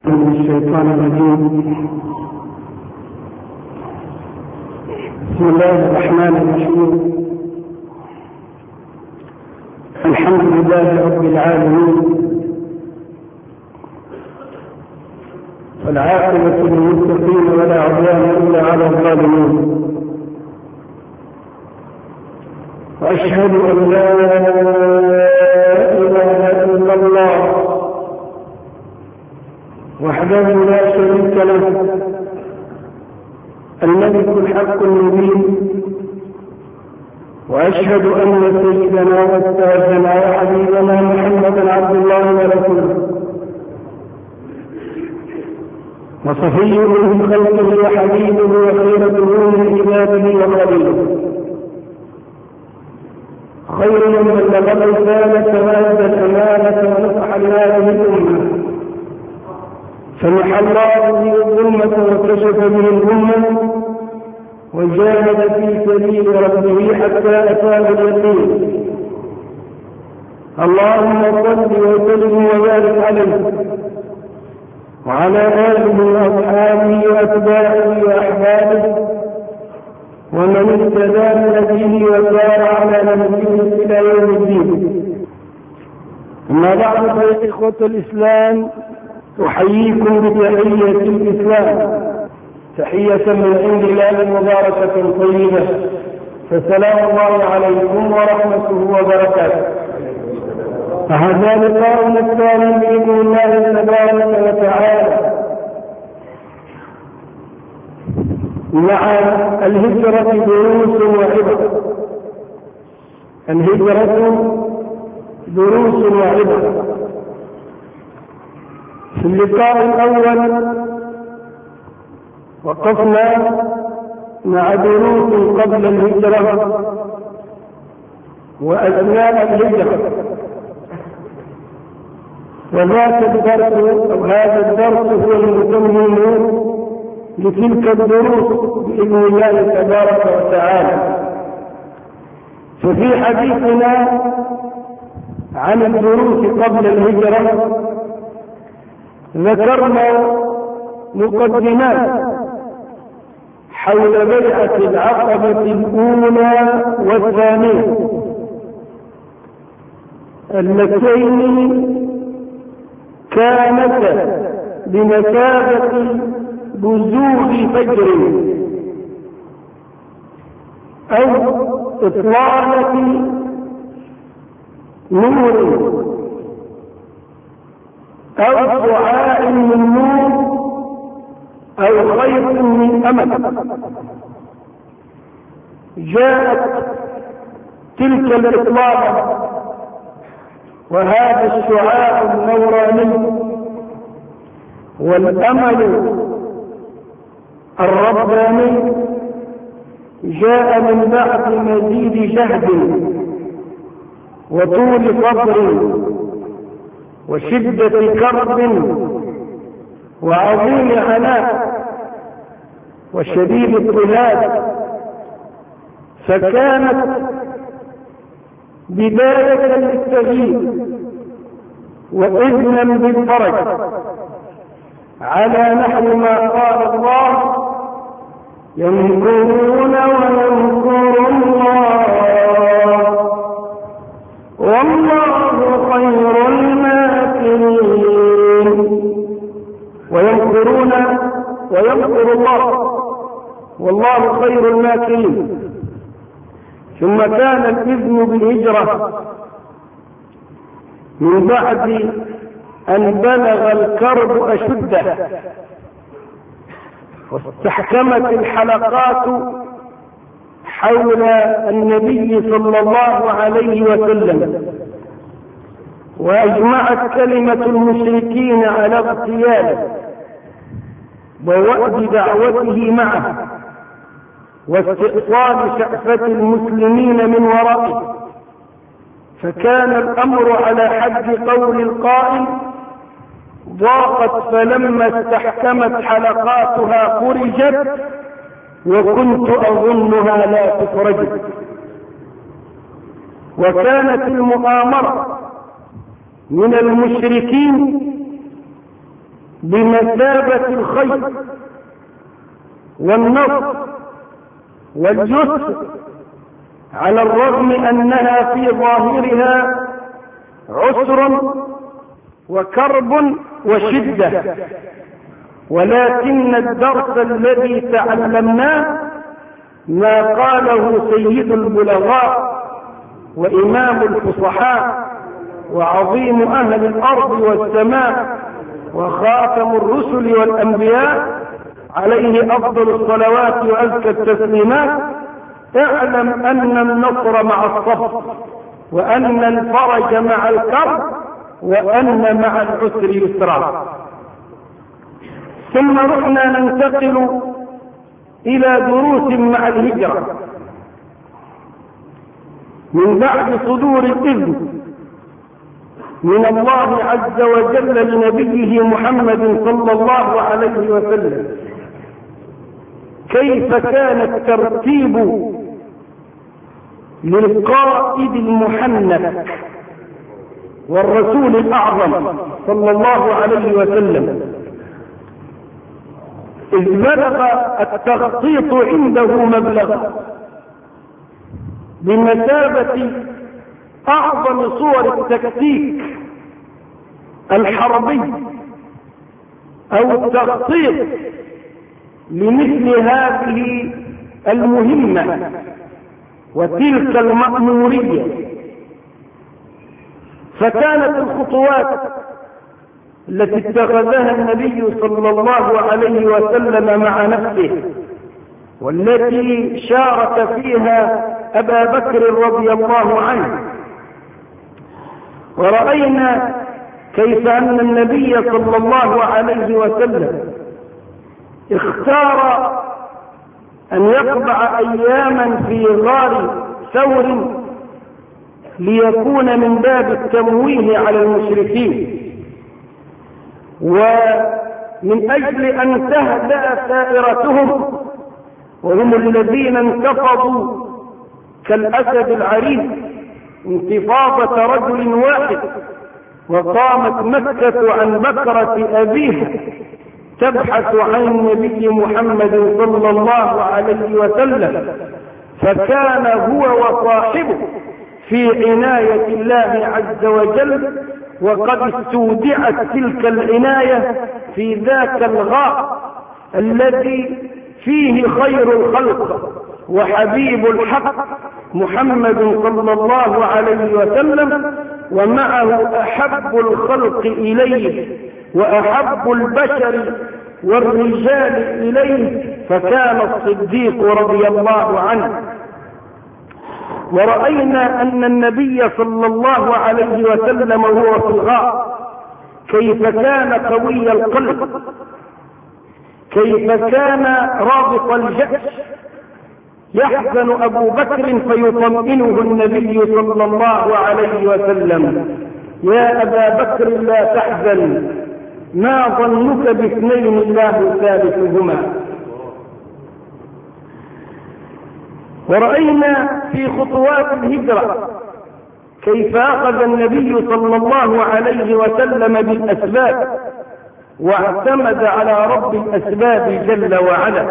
من الشيطان الرجيم. بسم الله الرحمن الرحيم. الحمد لله رب العالمين، والعاقبة للمتقين ولا عدوان إلا على الظالمين، وأشهد أن لا إله إلا الله وحده لا شريك له، الملك الحق المبين. وأشهد أن سيدنا وأستاذنا وحبيبنا محمدا عبد الله ورسوله، وصفيه من خلقه وحبيبه وخيرته من عباده وخليله، خير من بلغ الرسالة وأدى الأمانة ونصح لهذه الأمة، فمحى الله به الظلمة وكشف به الأمة، وجاهد في سبيل ربه حتى أتاه اليقين. اللهم صل وسلم وبارك عليه وعلى آله وأصحابه وأتباعه وأحبابه ومن اهتدى بهديه وسار على نهجه إلى يوم الدين. أما بعد، فيا إخوة الإسلام، أحييكم بتحية الإسلام، تحية من عند الله مباركة طيبة، فسلام الله عليكم ورحمته وبركاته. فهذا لقاؤنا الثاني بإذن الله تبارك وتعالى مع الهجرة دروس وعبر. الهجرة دروس وعبر. في اللقاء الأول وقفنا مع دروس قبل الهجرة وأثناء الهجرة، وذاك الدرس أو هذا الدرس هو المتمم لتلك الدروس بإذن الله تبارك وتعالى. ففي حديثنا عن الدروس قبل الهجرة ذكرنا مقدمات حول بيعة العقبة الأولى والثانية، اللتين كانتا بمثابة بزوغ فجر أو إطلالة نور أو شعاع من نور أو خيط من أمل. جاءت تلك الإطلاقة وهذا الشعاع النوراني والأمل الرباني جاء من بعد مزيد جهد وطول صبر وشدة كرب وعظيم عناء وشديد اضطهاد، فكانت بداية للتغيير وإذنا بالفرج، على نحو ما قال الله: يمكرون ويمكر الله والله خير الماكرين. ويمكرون ويمكر الله والله خير الماكرين. ثم كان الإذن بالهجرة من بعد أن بلغ الكرب أشده واستحكمت الحلقات حول النبي صلى الله عليه وسلم، وأجمعت كلمة المشركين على اغتياله ووأد دعوته معه واستئصال شأفة المسلمين من ورائه، فكان الأمر على حد قول القائل: ضاقت فلما استحكمت حلقاتها فرجت وكنت أظنها لا تفرج. وكانت المؤامرة من المشركين بمثابة الخير والنصر واليسر، على الرغم أنها في ظاهرها عسر وكرب وشدة، ولكن الدرس الذي تعلمناه ما قاله سيد البلغاء وإمام الفصحاء وعظيم أهل الأرض والسماء وخاتم الرسل والأنبياء عليه أفضل الصلوات وأزكى التسليمات: اعلم أن النصر مع الصبر، وأن الفرج مع الكرب، وأن مع العسر يسرا. ثم رحنا ننتقل إلى دروس مع الهجرة من بعد صدور الإذن من الله عز وجل لنبيه محمد صلى الله عليه وسلم. كيف كان الترتيب للقائد المحنك والرسول الأعظم صلى الله عليه وسلم، إذ بلغ التخطيط عنده مبلغ بمثابة أعظم صور التكتيك الحربي أو التخطيط لمثل هذه المهمة وتلك المأمورية. فكانت الخطوات التي اتخذها النبي صلى الله عليه وسلم مع نفسه، والتي شارك فيها أبا بكر رضي الله عنه، ورأينا كيف أن النبي صلى الله عليه وسلم اختار أن يقضع أياما في غار ثور ليكون من باب التمويه على المشركين، ومن أجل أن تهدأ سائرتهم، وهم الذين انتفضوا كالأسد العريض انتفاضة رجل واحد، وقامت مكة عن بكرة أبيها تبحث عن النبي محمد صلى الله عليه وسلم، فكان هو وصاحبه في عناية الله عز وجل، وقد استودعت تلك العناية في ذاك الغار الذي فيه خير الخلق وحبيب الحق محمد صلى الله عليه وسلم، ومعه أحب الخلق إليه وأحب البشر والرجال إليه، فكان الصديق رضي الله عنه. ورأينا أن النبي صلى الله عليه وسلم وهو في الغار كيف كان قوي القلب، كيف كان رابط الجأش، يحزن أبو بكر فيطمئنه النبي صلى الله عليه وسلم: يا أبا بكر لا تحزن، ما ظنك باثنين الله ثالثهما. ورأينا في خطوات الهجرة كيف أخذ النبي صلى الله عليه وسلم بالأسباب واعتمد على رب الأسباب جل وعلا.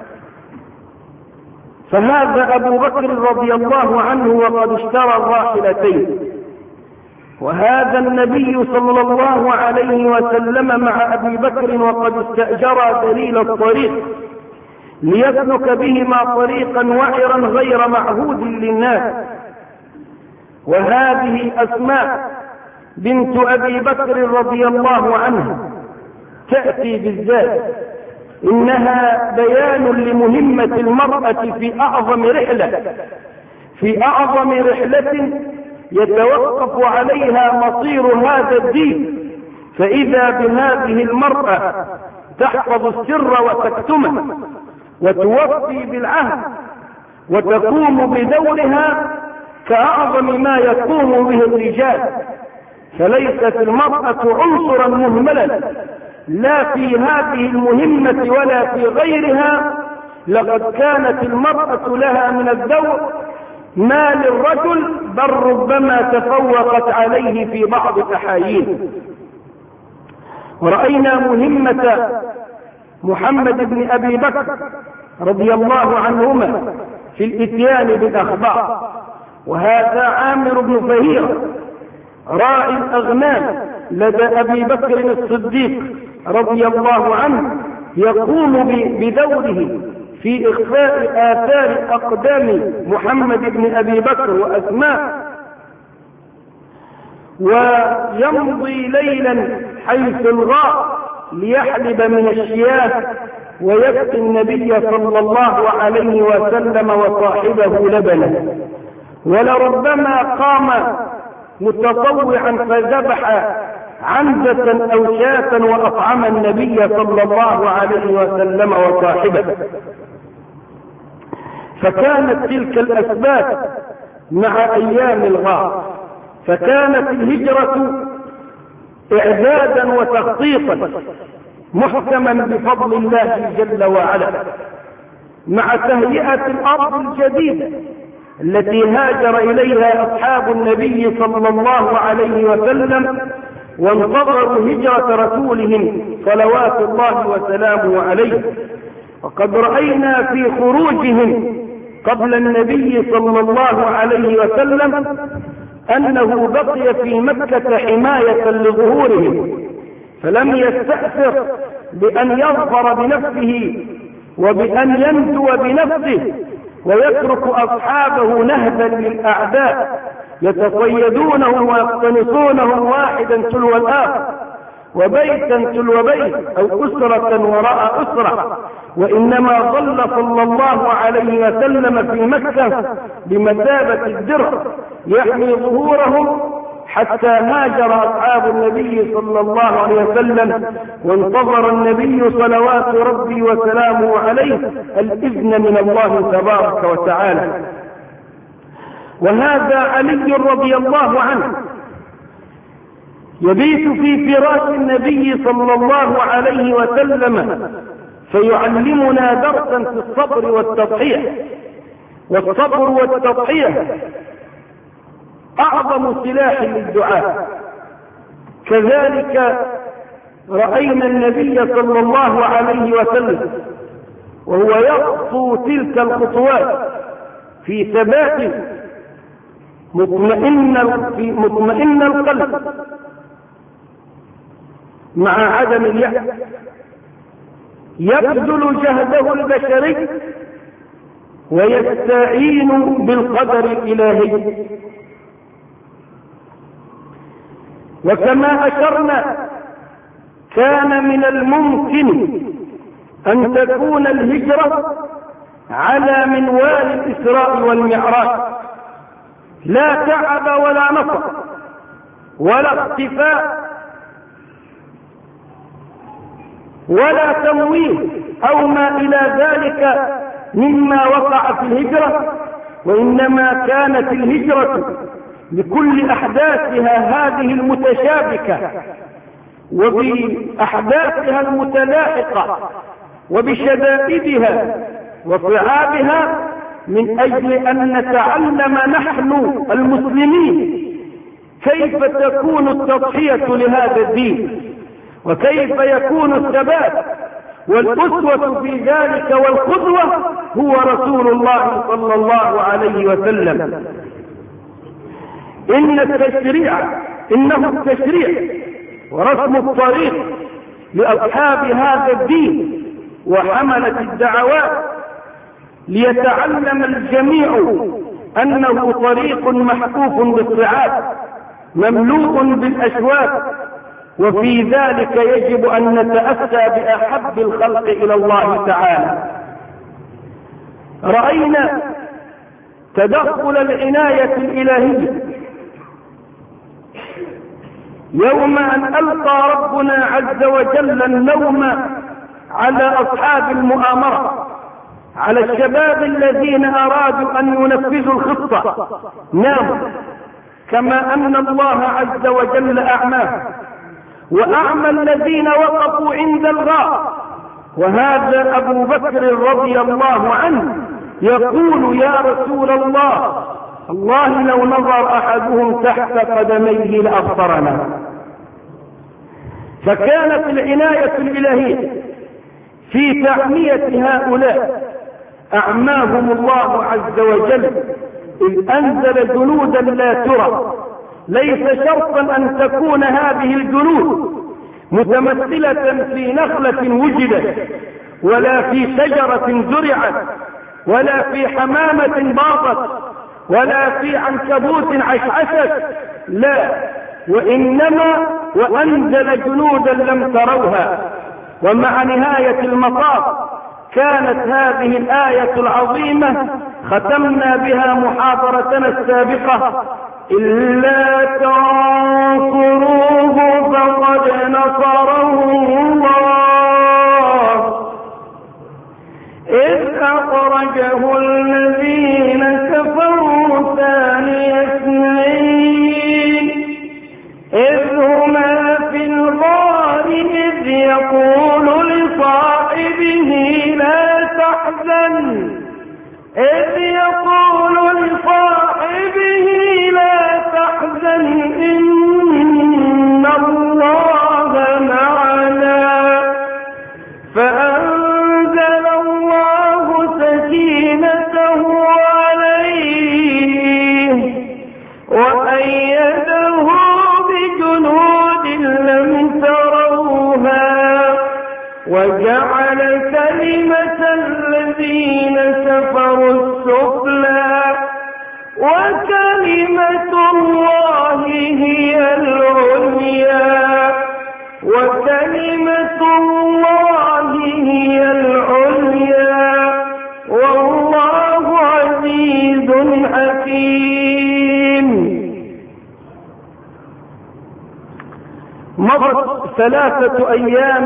فهذا أبو بكر رضي الله عنه وقد اشترى الراحلتين، وهذا النبي صلى الله عليه وسلم مع أبي بكر وقد استأجر دليل الطريق ليسلك بهما طريقا وعرا غير معهود للناس. وهذه أسماء بنت أبي بكر رضي الله عنها تأتي بالذات، إنها بيان لمهمة المرأة في أعظم رحلة يتوقف عليها مصير هذا الدين. فإذا بهذه المرأة تحفظ السر وتكتمه وتوفي بالعهد وتقوم بدورها كأعظم ما يقوم به الرجال، فليست المرأة عنصرا مهملا لا في هذه المهمة ولا في غيرها. لقد كانت المرأة لها من الدور ما للرجل، بل ربما تفوقت عليه في بعض الأحايين. ورأينا مهمة محمد بن أبي بكر رضي الله عنهما في الإتيان بالأخبار. وهذا عامر بن فهيرة راعي الأغنام لدى أبي بكر الصديق رضي الله عنه يقوم بدوره في إخفاء آثار أقدام محمد بن أبي بكر وأسماء، ويمضي ليلا حيث الغاء ليحلب من الشياه ويسقي النبي صلى الله عليه وسلم وصاحبه لبنا، ولربما قام متطوعا فذبح عنزة أو شاة وأطعم النبي صلى الله عليه وسلم وصاحبه. فكانت تلك الأسباب مع أيام الغار، فكانت الهجرة إعدادا وتخطيطا محكما بفضل الله جل وعلا، مع تهيئة الأرض الجديدة التي هاجر إليها أصحاب النبي صلى الله عليه وسلم وانتظروا هجرة رسولهم صلوات الله وسلامه عليه. وقد رأينا في خروجهم قبل النبي صلى الله عليه وسلم أنه بقي في مكة حماية لظهورهم، فلم يستأثر بأن يظفر بنفسه وبأن ينجو بنفسه ويترك أصحابه نهبا للأعداء يتصيدونهم ويقتنصونهم واحدا تلو الآخر وبيتا تلو بيت أو أسرة وراء أسرة، وإنما ظل صلى الله عليه وسلم في مكة بمثابة الدرع يحمي ظهورهم حتى هاجر أصحاب النبي صلى الله عليه وسلم، وانتظر النبي صلوات ربي وسلامه عليه الإذن من الله تبارك وتعالى. وهذا علي رضي الله عنه يبيت في فراش النبي صلى الله عليه وسلم فيعلمنا درسا في الصبر والتضحية. والصبر والتضحية أعظم سلاح للدعاء. كذلك رأينا النبي صلى الله عليه وسلم وهو يخطو تلك الخطوات في ثبات مطمئن القلب مع عدم اليأس، يبذل جهده البشري ويستعين بالقدر الإلهي. وكما أشرنا كان من الممكن أن تكون الهجرة على منوال الإسراء والمعراج، لا تعب ولا نصب ولا اختفاء ولا تمويه أو ما إلى ذلك مما وقع في الهجرة، وإنما كانت الهجرة بكل أحداثها هذه المتشابكة وبأحداثها المتلاحقة وبشدائدها وصعابها من أجل أن نتعلم نحن المسلمين كيف تكون التضحية لهذا الدين، وكيف يكون الثبات، والأسوة في ذلك والقدوة هو رسول الله صلى الله عليه وسلم. إنه التشريع ورسم الطريق لأصحاب هذا الدين وحملة الدعوات، ليتعلم الجميع أنه طريق محفوف بالصعاب مملوء بالأشواك، وفي ذلك يجب أن نتأسى بأحب الخلق إلى الله تعالى. رأينا تدخل العناية الإلهية يوم أن ألقى ربنا عز وجل النوم على أصحاب المؤامرة، على الشباب الذين أرادوا أن ينفذوا الخطة ناموا، كما أن الله عز وجل أعماه وأعمى الذين وقفوا عند الغار. وهذا أبو بكر رضي الله عنه يقول: يا رسول الله، الله لو نظر أحدهم تحت قدميه لأبصرنا. فكانت العناية الإلهية في تعمية هؤلاء أعماهم الله عز وجل، إذ أنزل جنودا لا ترى. ليس شرطا أن تكون هذه الجنود متمثلة في نخلة وجدت، ولا في شجرة زرعت، ولا في حمامة باطت، ولا في عنكبوت عشعشت، لا، وإنما وأنزل جنودا لم تروها. ومع نهاية المطاف كانت هذه الآية العظيمة ختمنا بها محاضرتنا السابقة: إلا تنصروه فقد نصره الله إذ أخرجه الذين كفروا ثاني اثنين إذ هما في الغار إذ يقول لصاحبه لا تحزن إن الله معنا فأنزل الله سكينته عليه وأيده بجنود لم تروها وجعل كلمة الذين كفروا السفلى وكلمة الله هي العليا والله عزيز حكيم. مضت 3 أيام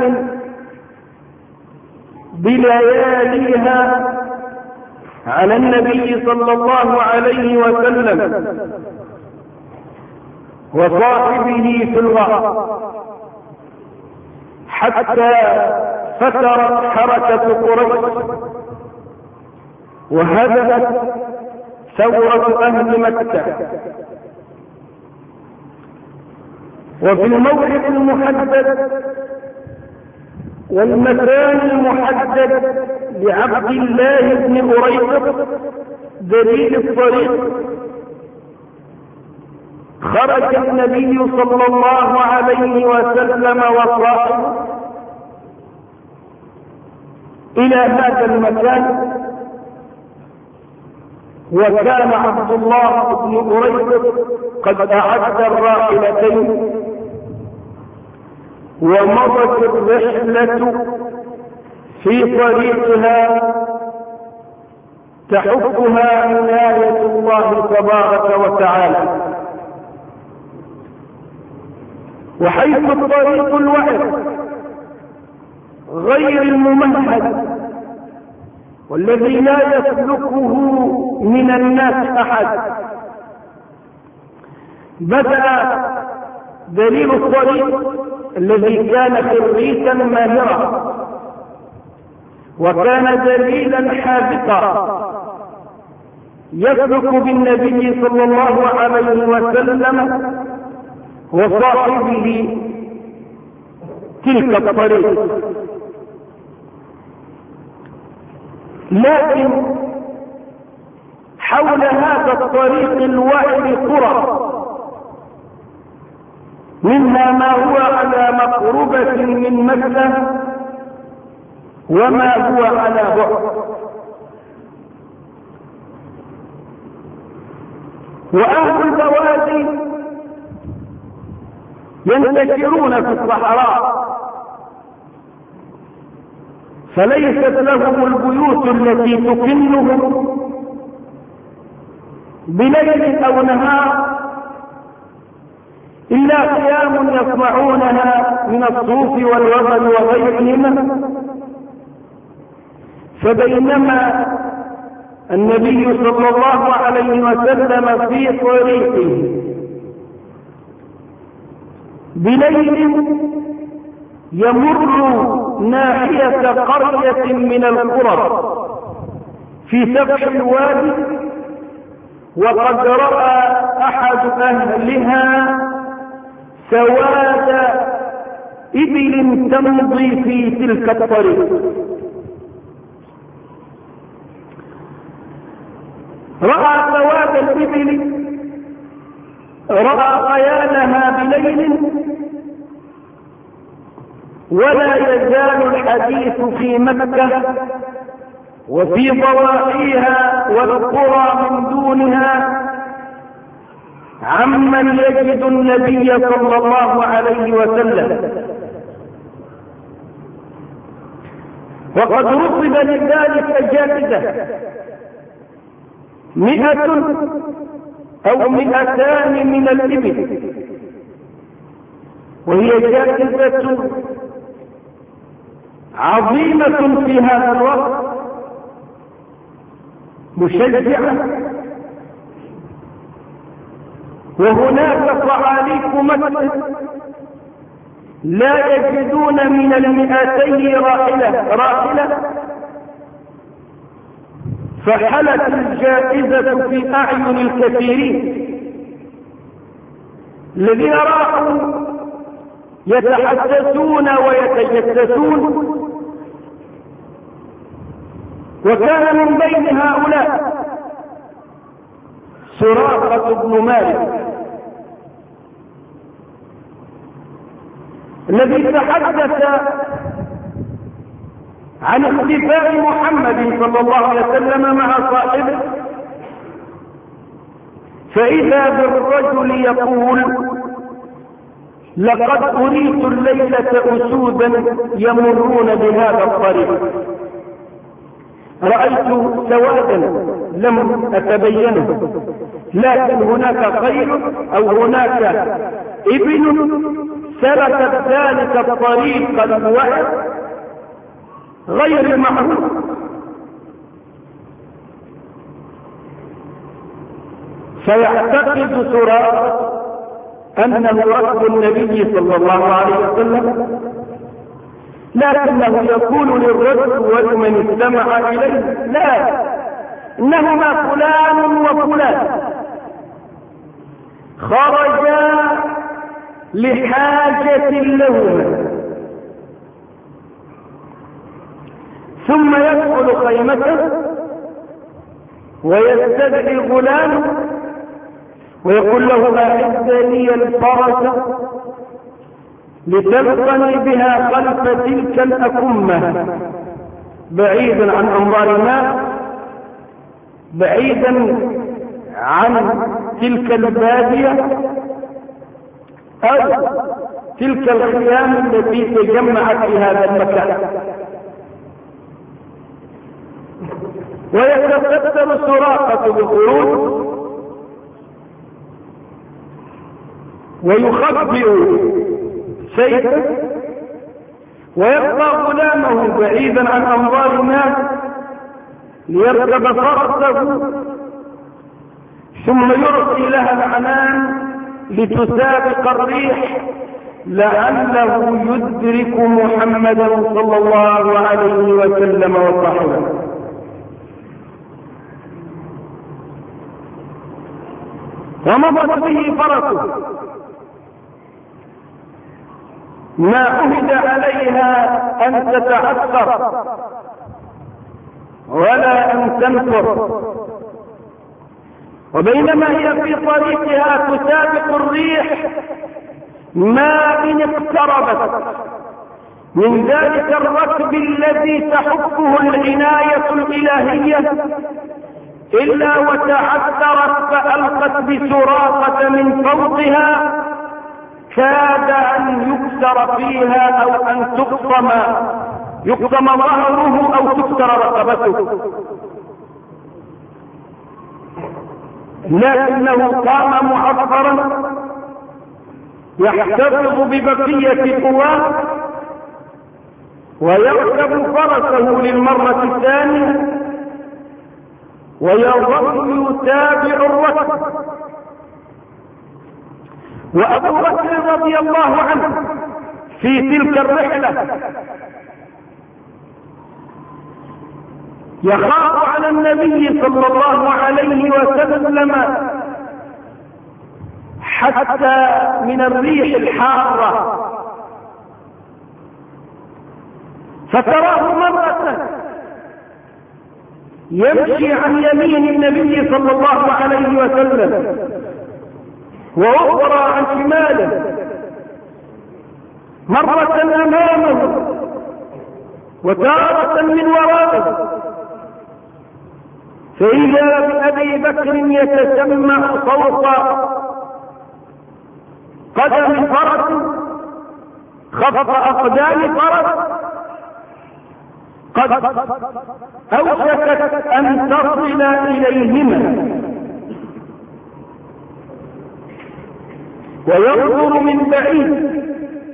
بلياليها على النبي صلى الله عليه وسلم وصاحبه في الغار حتى فترت حركة قريش وهدأت ثورة أهل مكة. وفي الموعد المحدد والمكان المحدد لعبد الله بن أريقط دليل الطريق خرج النبي صلى الله عليه وسلم وصاحبه إلى هذا المكان، وكان عبد الله بن أريقط قد أعد الراحلتين ومضت الرحلة في طريقها تحفها عناية الله تبارك وتعالى. وحيث الطريق الوعر غير الممهد والذي لا يسلكه من الناس أحد، بدأ دليل الطريق الذي كان خريجا ماهرا وكان دليلا حاذقا يسلك بالنبي صلى الله عليه وسلم وصاحبه تلك الطريق. لكن حول هذا الطريق الوعر قرى، منها ما هو على مقربة من مكة وما هو على بعد. وأهل البوادي ينتشرون في الصحراء، فليست لهم البيوت التي تكنهم بليل أو نهار إلا قيام يصنعونها من الصوف والوبل وغيرهما. فبينما النبي صلى الله عليه وسلم في طريقه بليل يمر ناحية قرية من القرى في سفح الوادي، وقد رأى أحد أهلها سواد إبل تمضي في تلك الطريق. رأى سواد الإبل، رأى خيالها بليل، ولا يزال الحديث في مكة وفي ضواحيها والقرى من دونها عمن يجد النبي صلى الله عليه وسلم. وقد رصد لذلك جائزة 100 أو 200 من الإبل، وهي جائزة عظيمة في هذا الوقت مشجعة. وهناك صعاليك مكة لا يجدون من 200 راحلة، فحلت الجائزة في أعين الكثيرين الذين راحوا يتحدثون ويتجسسون. وكان من بين هؤلاء سراقة بن مالك الذي تحدث عن اختفاء محمد صلى الله عليه وسلم مع صاحبه، فإذا بالرجل يقول: لقد أريت الليلة أسودا يمرون بهذا الطريق، رأيت سوادا لم أتبينه، لكن هناك خيل أو هناك إبل سلكت ذلك الطريق الوعد غير المعروف. فيعتقد سراقة أنه ركب النبي صلى الله عليه وسلم، لكنه يقول للرجل ولمن استمع إليه: لا، إنهما فلان وفلان خرجا لحاجة لهما. ثم يدخل خيمته ويستدعي غلام ويقول له: أعد لي الفرس لتلقني بها خلف تلك الأكمة، بعيدا عن أنظار الناس، بعيدا عن تلك البادية أو تلك الخيام التي تجمعت في هذا المكان. ويتقدم سراقة بالخروج ويخبئ سيفه ويبقى غلامه بعيدا عن أنظار الناس ليركب فرسه، ثم يرسل لها العنان لتسابق الريح لعله يدرك محمدا صلى الله عليه وسلم وصحبه. ومضت به فرسه ما عهد عليها أن تتعثر ولا أن تنفر، وبينما هي في طريقها تسابق الريح ما إن اقتربت من ذلك الركب الذي تحفه العناية الإلهية إلا وتعثرت فألقت بسراقة من فوقها، كاد أن يكسر فيها أو أن يقطم ظهره أو تكسر رقبته، لكنه قام معصرا يحتفظ ببقية قواه ويركب فرسه للمرة الثانية ويظل يتابع الركب. وأبو بكر رضي الله عنه في تلك الرحلة يخاف على النبي صلى الله عليه وسلم حتى من الريح الحارة فتراه مرة يمشي عن يمين النبي صلى الله عليه وسلم وأخرى عن شماله، مرة أمامه وتارة من وراءه، فإذا بأبي بكر يتسمع صوت قدم فرس خفق أقدام فرس قد أوشكت أن تصل إليهما، وينظر من بعيد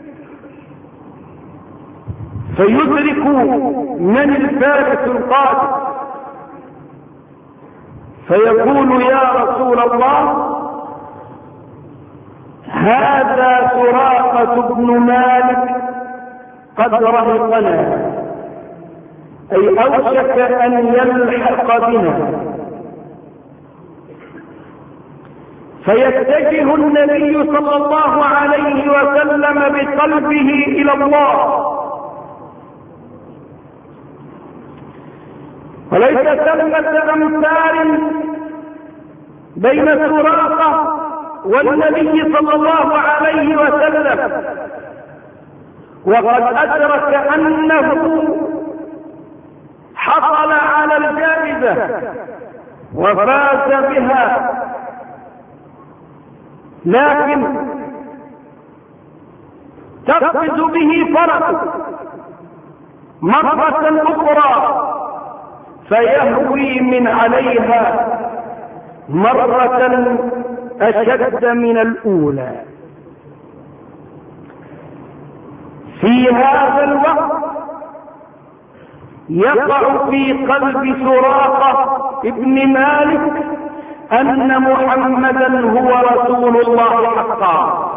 فيدرك من الفارس القادم، فيقول يا رسول الله هذا سراقة بن مالك قد رهقنا، أي أوشك أن يلحق بنا. فيتجه النبي صلى الله عليه وسلم بقلبه إلى الله، وليس ثمة أمثال بين سراقة والنبي صلى الله عليه وسلم، وقد أدرك أنه حصل على الجائزة وفاز بها، لكن تقفز به فرس مرة أخرى فيهوي من عليها مرة أشد من الأولى. في هذا الوقت يقع في قلب سراقة ابن مالك أن محمدا هو رسول الله حقا،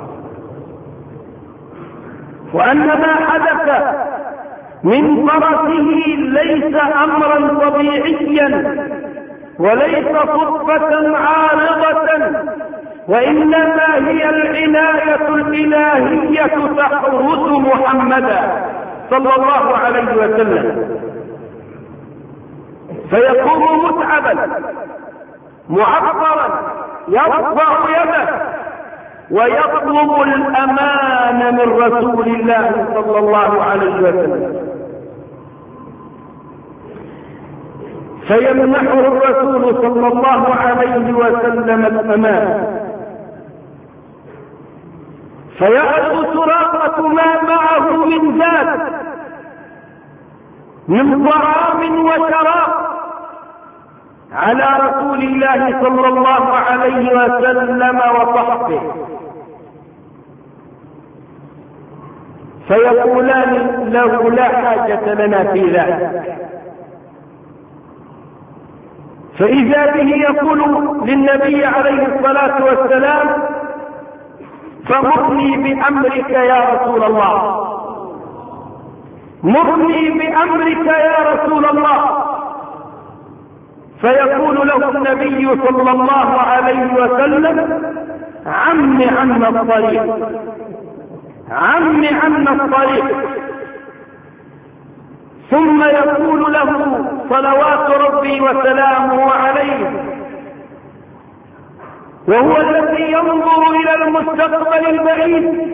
وأن ما حدث من فرسه ليس أمرا طبيعيا وليس صدفة عارضة، وإنما هي العناية الإلهية تحرس محمدا صلى الله عليه وسلم. فيقوم متعبا معبرا يرفع يده ويطلب الأمان من رسول الله صلى الله عليه وسلم، فيمنحه الرسول صلى الله عليه وسلم الأمان، فيأخذ سراقة ما معه من زاد من طعام وشراب على رسول الله صلى الله عليه وسلم وصحبه، فيقولان له لا حاجة لنا في ذلك. فإذا به يقول للنبي عليه الصلاة والسلام فمرني بأمرك يا رسول الله، مرني بأمرك يا رسول الله. فيقول له النبي صلى الله عليه وسلم عم عنا الطريق، عم عنا الطريق. ثم يقول له صلوات ربي وسلامه عليه وهو الذي ينظر إلى المستقبل البعيد،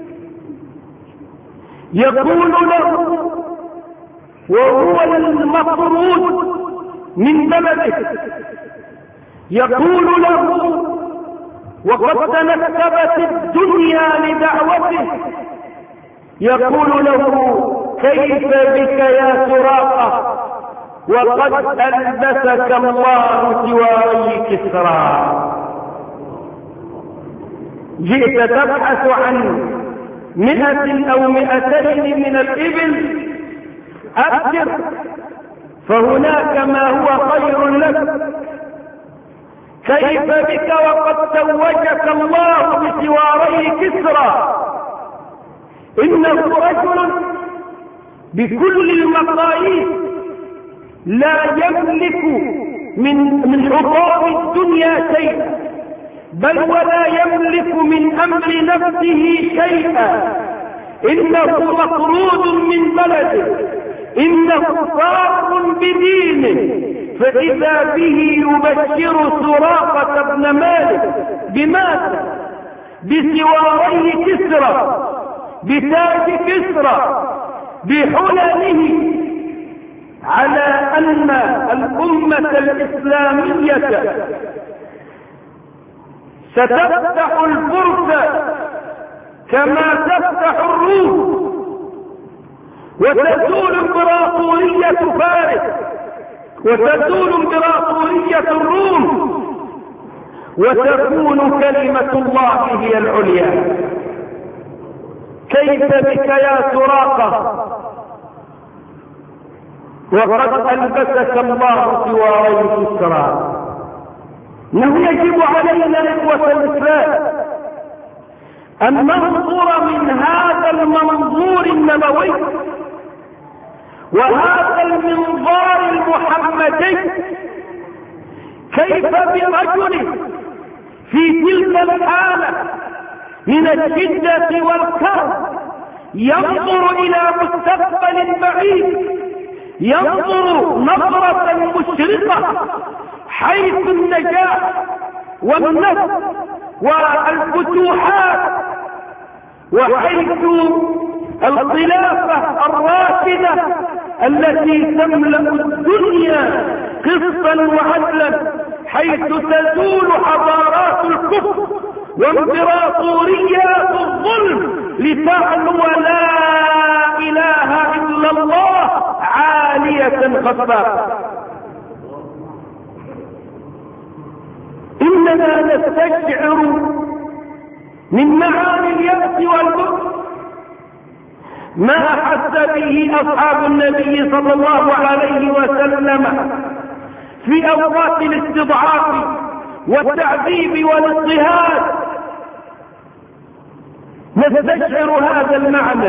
يقول له وهو المطرود من بلده، يقول له وقد تنكبت الدنيا لدعوته، يقول له كيف بك يا سراقة وقد ألبسك الله سواري كسرى، جئت تبحث عن 100 أو 200 من الإبل، أبشر فهناك ما هو خير لك، كيف بك وقد توجك الله بسواري كسرى، إنه رجل بكل المقاييس لا يملك من حطام الدنيا شيئا، بل ولا يملك من أمر نفسه شيئا، إنه مطرود من بلده، إنه فار بدينه، فإذا به يبشر سراقة بن مالك بماذا؟ بسواري كسرى، بتاج كسرى، بحلله، على أن الأمة الإسلامية ستفتح الفرس كما تفتح الروم، وتزول امبراطورية فارس، وتزول امبراطورية الروم، وتكون كلمة الله هي العليا. كيف بك يا سراقة وقد ألبسك الله سواري كسرى؟ إنه يجب علينا إخوة الإسلام أن ننظر من هذا المنظور النبوي وهذا المنظار المحمدي، كيف برجل في تلك الحالة من الشدة والكرب ينظر إلى مستقبل بعيد، ينظر نظرة مشرقة حيث النجاح والنصر والفتوحات، وحيث الخلافة الراشدة التي تملأ الدنيا قسطا وعدلا، حيث تزول حضارات الكفر وامبراطوريات الظلم لتعلو لا إله إلا الله عالية خفاقة. إننا نستشعر من معاني اليأس والبؤس ما أحس به أصحاب النبي صلى الله عليه وسلم في أوقات الاستضعاف والتعذيب والاضطهاد. نستشعر هذا المعنى،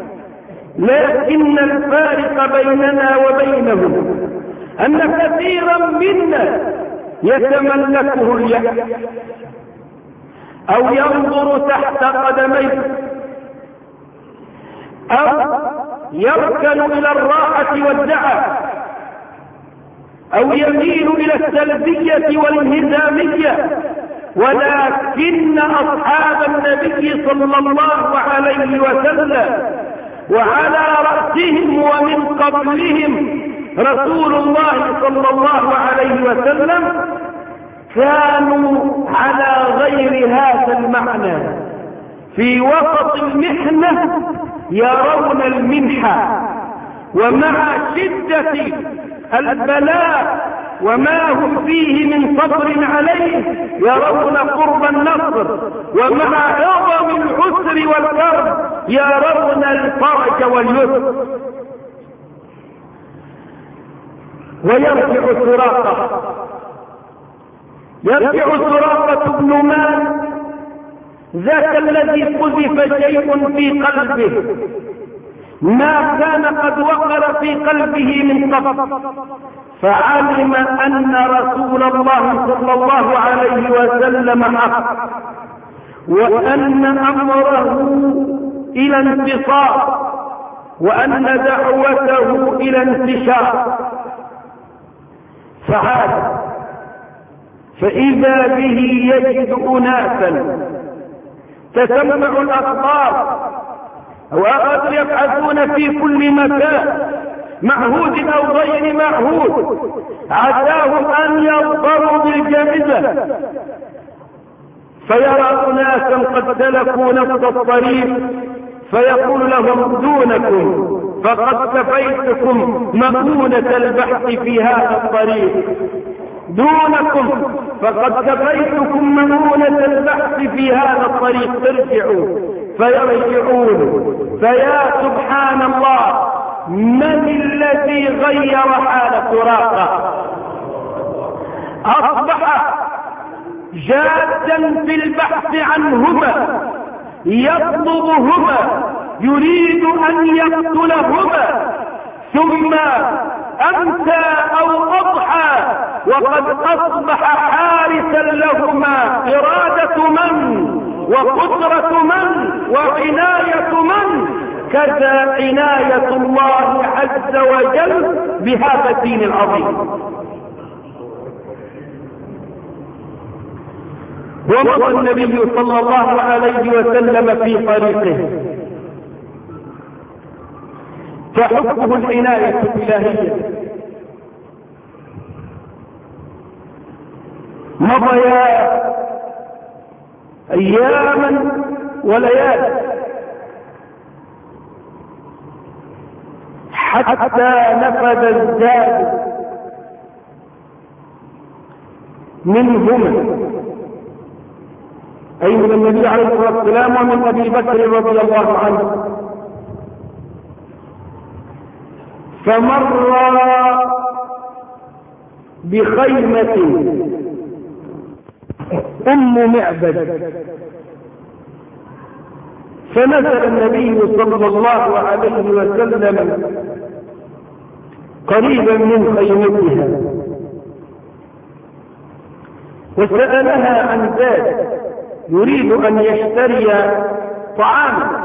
لكن الفارق بيننا وبينهم أن كثيرا منا يتملكه اليأس أو ينظر تحت قدميه أو يركن إلى الراحة والدعة أو يميل إلى السلبية والانهزامية، ولكن أصحاب النبي صلى الله عليه وسلم وعلى رأسهم ومن قبلهم رسول الله صلى الله عليه وسلم كانوا على غير هذا المعنى. في وسط المحنة يرون المنحة، ومع شدة البلاء وما هم فيه من صبر عليه يرون قرب النصر، ومع عظم العسر والكرب يرون الفرج واليسر. ويرجع سراقة بن مالك ذاك الذي قذف شيء في قلبه ما كان قد وقر في قلبه من قبل، فعلم أن رسول الله صلى الله عليه وسلم حق، وأن أمره إلى انتصار، وأن دعوته إلى انتشار. فعاد فإذا به يجد أناسا تسمع الأخبار وأخذوا يبحثون في كل مكان، معهود أو غير معهود، عساهم أن يظفروا بالجائزة، فيرى أناسا قد سلكوا نفس الطريق فيقول لهم دونكم فقد كفيتكم مؤونة البحث في هذا الطريق، دونكم فقد كفيتكم مؤونة البحث في هذا الطريق، ارجعوا. فيرجعون، فيا سبحان الله، من الذي غير حال سراقة؟ أصبح جادا في البحث عنهما، يطلبهما، يريد أن يقتلهما، ثم أمسى أو أضحى وقد أصبح حارسا لهما إرادة من؟ وقدرة من وعناية من، كذا عناية الله عز وجل بهذا الدين العظيم. ومضى النبي صلى الله عليه وسلم في طريقه تحكه العناية الإلهية. مضيا أياما وليالي حتى نفذ الزاد منهما، أي من النبي عليه الصلاة والسلام ومن أبي بكر رضي الله عنه. فمر بخيمة أم معبد، فنزل النبي صلى الله عليه وسلم قريبا من خيمتها وسألها عن ذلك، يريد أن يشتري طعاما.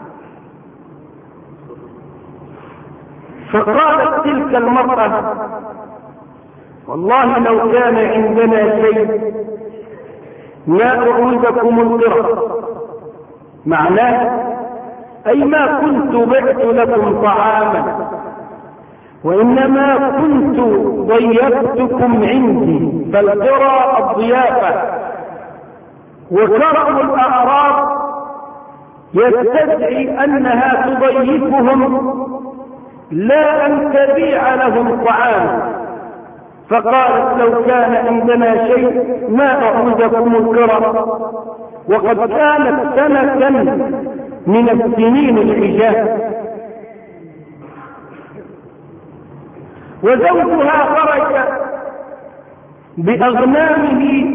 فقالت تلك المرأة: والله لو كان عندنا شيء ما أعوذكم القرى. معناه أي ما كنت بعت لكم طعاما، وإنما كنت ضيفتكم عندي. فالقرى الضيافة، وكرم الأعراب يستدعي أنها تضيفهم لا أن تبيع لهم طعام. فقالت: لو كان عندنا شيء ما أعوذكم القرى. وقد كانت سنة من السنين الحجاز، وزوجها خرج بأغنامه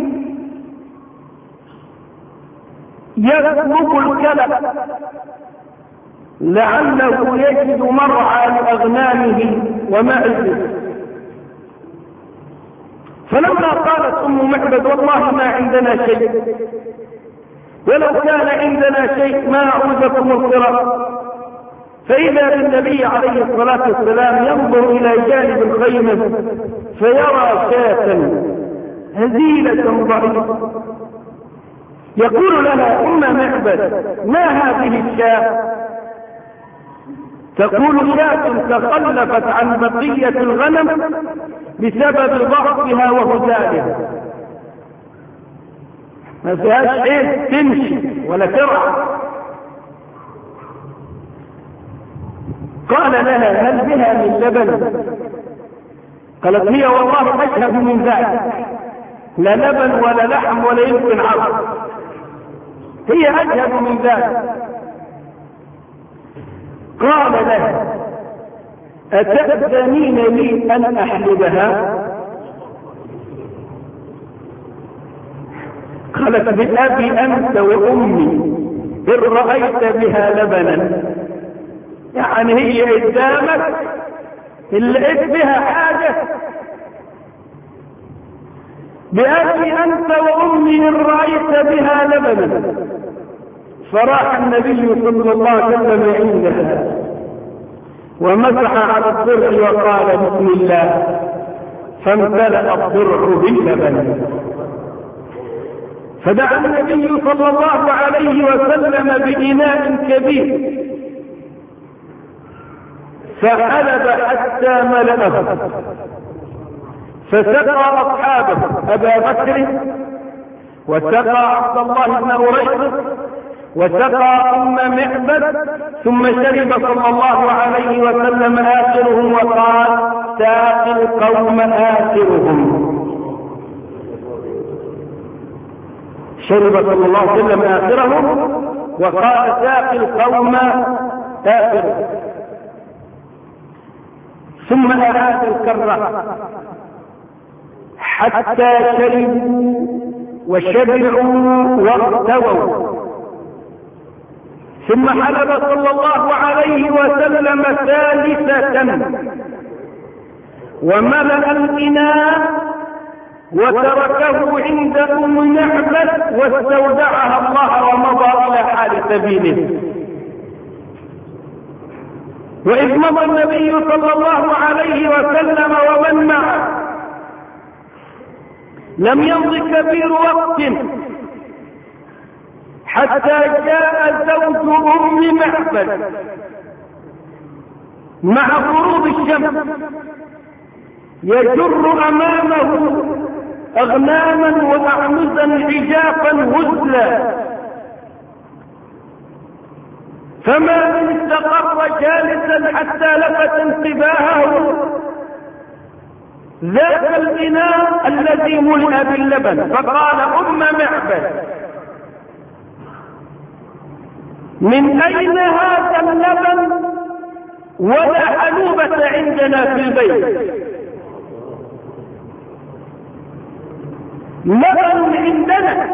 يسلك الكلب لعله يجد مرعى لأغنامه ومعزه. فلما قالت أم معبد: والله ما عندنا شيء، ولو كان عندنا شيء ما أعوذكم القرى، فإذا بالنبي عليه الصلاة والسلام ينظر إلى جانب الخيمة فيرى شاة هزيلة ضعيفة. يقول لها: أم معبد، ما هذه الشاة؟ تقول: شاة تخلفت عن بقية الغنم بسبب ضعفها وهزالها، ما فيهاش عيد تمشي ولا ترعى. قال لها: هل بها من لبن؟ قالت: هي والله أشهد من ذلك، لا لبن ولا لحم ولا يمكن عظم، هي أشهد من ذلك. قال لها: أتأذنين لي أن أحلبها؟ قالت: بأبي أنت وأمي إن رأيت بها لبنا. يعني هي قدامك اللي لقيت بها حاجة، بأبي أنت وأمي إن رأيت بها لبنا. فراح النبي صلى الله عليه وسلم عندها ومسح على الضرع وقال: بسم الله، فامتلأ الضرع باللبن. فدعا النبي صلى الله عليه وسلم بإناء كبير فحلب حتى ملأه، فسقى أصحابه أبا بكر، وسقى عبد الله بن أريقط، وسقى أم معبد، ثم شرب صلى الله عليه وسلم آخرهم وقال: ساقي القوم آخرهم. شرب صلى الله عليه وسلم آخرهم وقال: ساقي القوم آخرهم. ثم أعاد الكرة حتى شربوا وشبعوا واغتووا. ثم حلب صلى الله عليه وسلم ثالثة، وملأ الإناء، ثم شرب صلى الله عليه وسلم آخرهم وقال: ساقي القوم آخرهم. ثم أعاد الكرة حتى شربوا وشبعوا واغتووا. ثم حلب صلى الله عليه وسلم ثالثة، وملأ الإناء، ثم شرب وتركه عند أم معبد واستودعها الله ومضى إلى حال سبيله. وإذ مضى النبي صلى الله عليه وسلم ومن معه لم يمض كبير وقت حتى جاء زوج أم معبد مع غروب الشمس يجر أمامه أغناما وأعمزا عجافا هزلا، فما من استقر جالسا حتى لفت انتباهه ذاك الإناء الذي ملئ باللبن، فقال أم معبد من أين هذا اللبن ولا حلوبة عندنا في البيت؟ لبن عندنا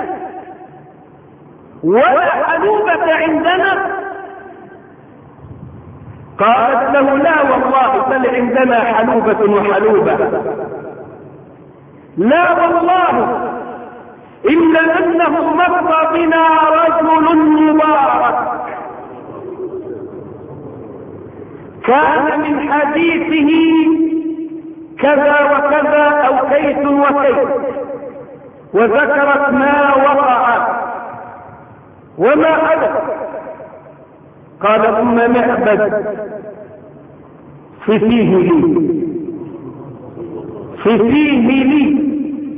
ولا حلوبة عندنا؟ قالت له لا والله بل عندنا حلوبة وحلوبة. لا والله إلا أنه مر بنا رجل مبارك كان من حديثه كذا وكذا أو كيت وكيت، وذكرت ما وقع وما حدث. قال أم معبد فيه لي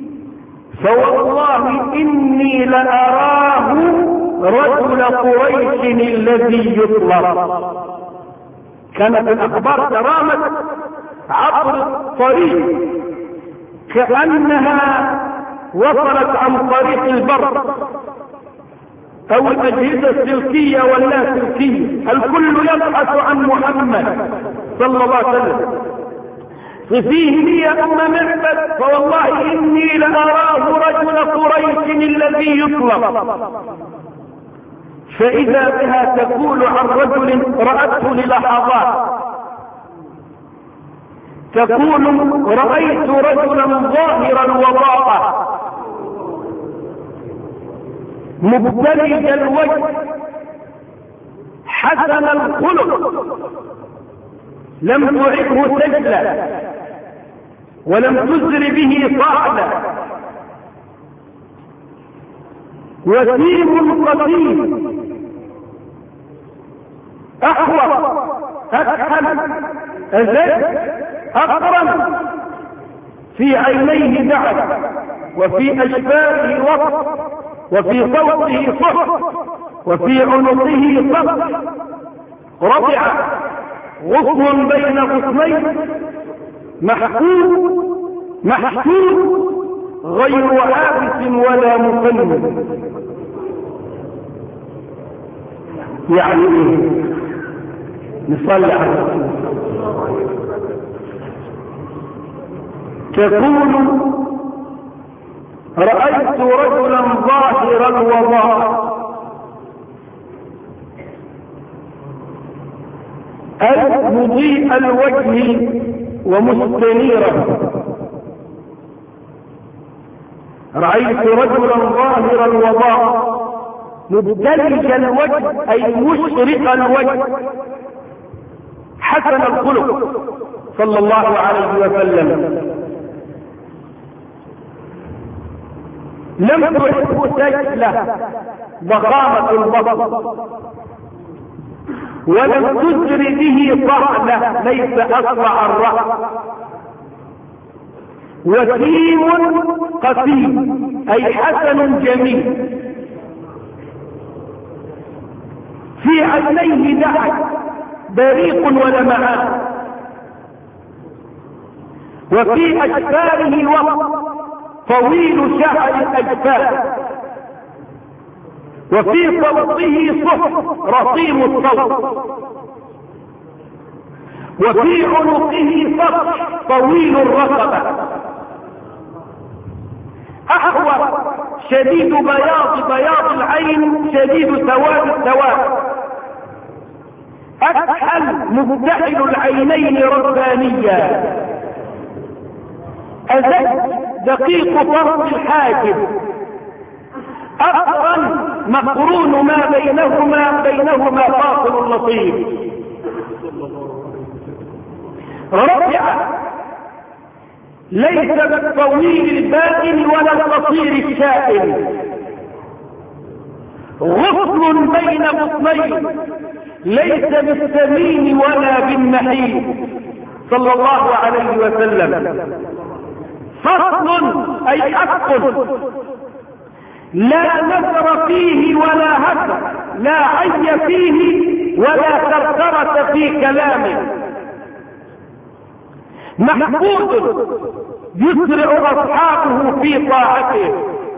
فوالله إني لأراه رجل قريش الذي يطلب. كانت الأخبار ترامت عبر الطريق كأنها وصلت عن طريق البر أو الأجهزة السلكية واللاسلكية، الكل يبحث عن محمد صلى الله عليه وسلم. ففيه لي يا أم معبد فوالله إني لأراه رجل قريش الذي يطلب. فإذا بها تقول عن رجل رأته للحظات، تقول رأيت رجلا ظاهر الوضاءة مبتلج الوجه حسن الخلق، لم تعبه سجلا ولم تزر به صعدا، وسيم قديم أحوط أكحل أزد أقرن، في عينيه دعس وفي أشفاره وقت وفي صوته صح وفي عنقه صف، ربع غصن بين غصنين محسوب غير عابس ولا مفند. يعني ايه؟ نصلي على الرسول. تقول رأيت رجلا ظاهر الوضاء مضيء الوجه ومستنيرا. رأيت رجلا ظاهر الوضاء مبتلج الوجه أي مشرق الوجه حسن الخلق صلى الله عليه وسلم، لم تعبه سجلة ضخامة البطن ولم تجر به طعنة ليس أسرع الرأس، وسيم قسيم أي حسن جميل، في عينيه دعك بريق ولمعان، وفي أشفاره وقت طويل شعر الأجفاف، وفي صوته صح رصيم الصوت، وفي عنقه صف طويل الرقبة، أحور شديد بياض العين شديد سواد السواد، أكحل مفتحل العينين ربانيا، أزد دقيق طرف الحاجب، أقرن مقرون ما بينهما فاصل لطيف، رفع ليس بالطويل البائن ولا القصير الشائن، غصن بين غصنين، ليس بالسمين ولا بالنحيف صلى الله عليه وسلم، فصل أي أفصل، لا نثر فيه ولا هدر، لا عي فيه ولا ثرثرة في كلامه، محفوظ يسرع أصحابه في طاعته،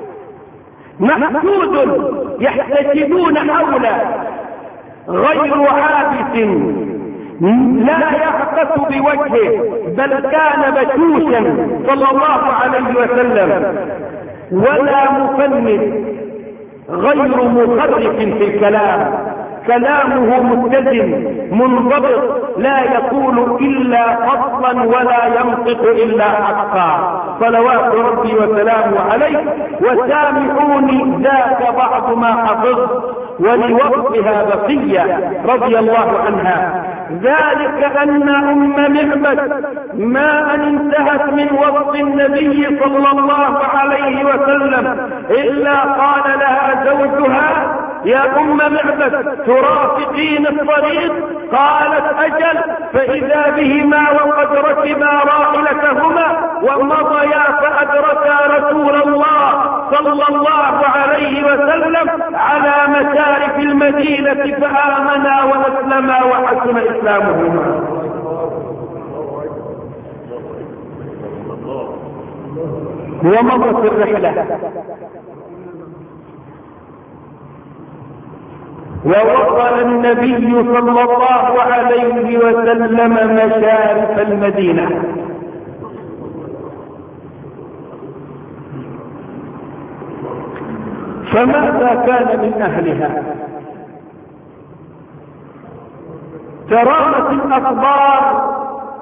محسود يحتشدون حوله، غير عابس، لا يعبث بوجهه، بل كان بشوشا صلى الله عليه وسلم، ولا مفند، غير مخرف في الكلام، كلامه متزن منضبط، لا يقول إلا فصلا ولا ينطق إلا حقا، صلوات ربي وسلامه عليه. وسامحوني ذاك بعض ما حفظت ولوقتها بقية رضي الله عنها، ذلك أن أم معبد ما أن انتهت من وصف النبي صلى الله عليه وسلم إلا قال لها زوجها: يا أم معبد ترافقين الطريق؟ قالت: أجل. فإذا بهما وقد ركبا راحلتهما ومضيا فأدركا رسول الله صلى الله عليه وسلم على مشارف المدينة فآمنا وأسلما وحسن إسلامهما. ومضت الرحلة ووصل النبي صلى الله عليه وسلم مشارف المدينة، فماذا كان من أهلها؟ ترامت الأخبار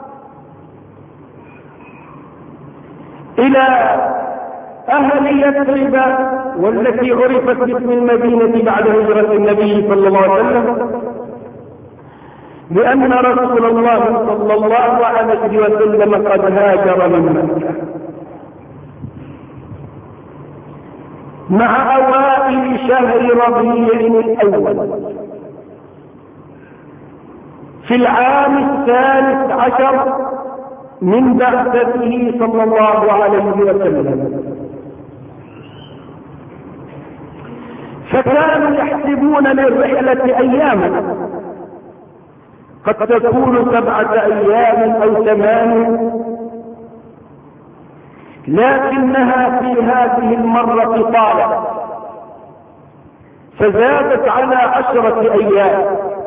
إلى أهل يثرب والتي عرفت باسم المدينة بعد هجرة النبي صلى الله عليه وسلم، بأن رسول الله صلى الله عليه وسلم قد هاجر من مكة مع أوائل شهر ربيع الأول في العام 13 من بعثته صلى الله عليه وسلم، فكانوا يحسبون للرحلة أياما، قد تكون 7 أيام أو 8، لكنها في هذه المرة طالت فزادت على 10 أيام،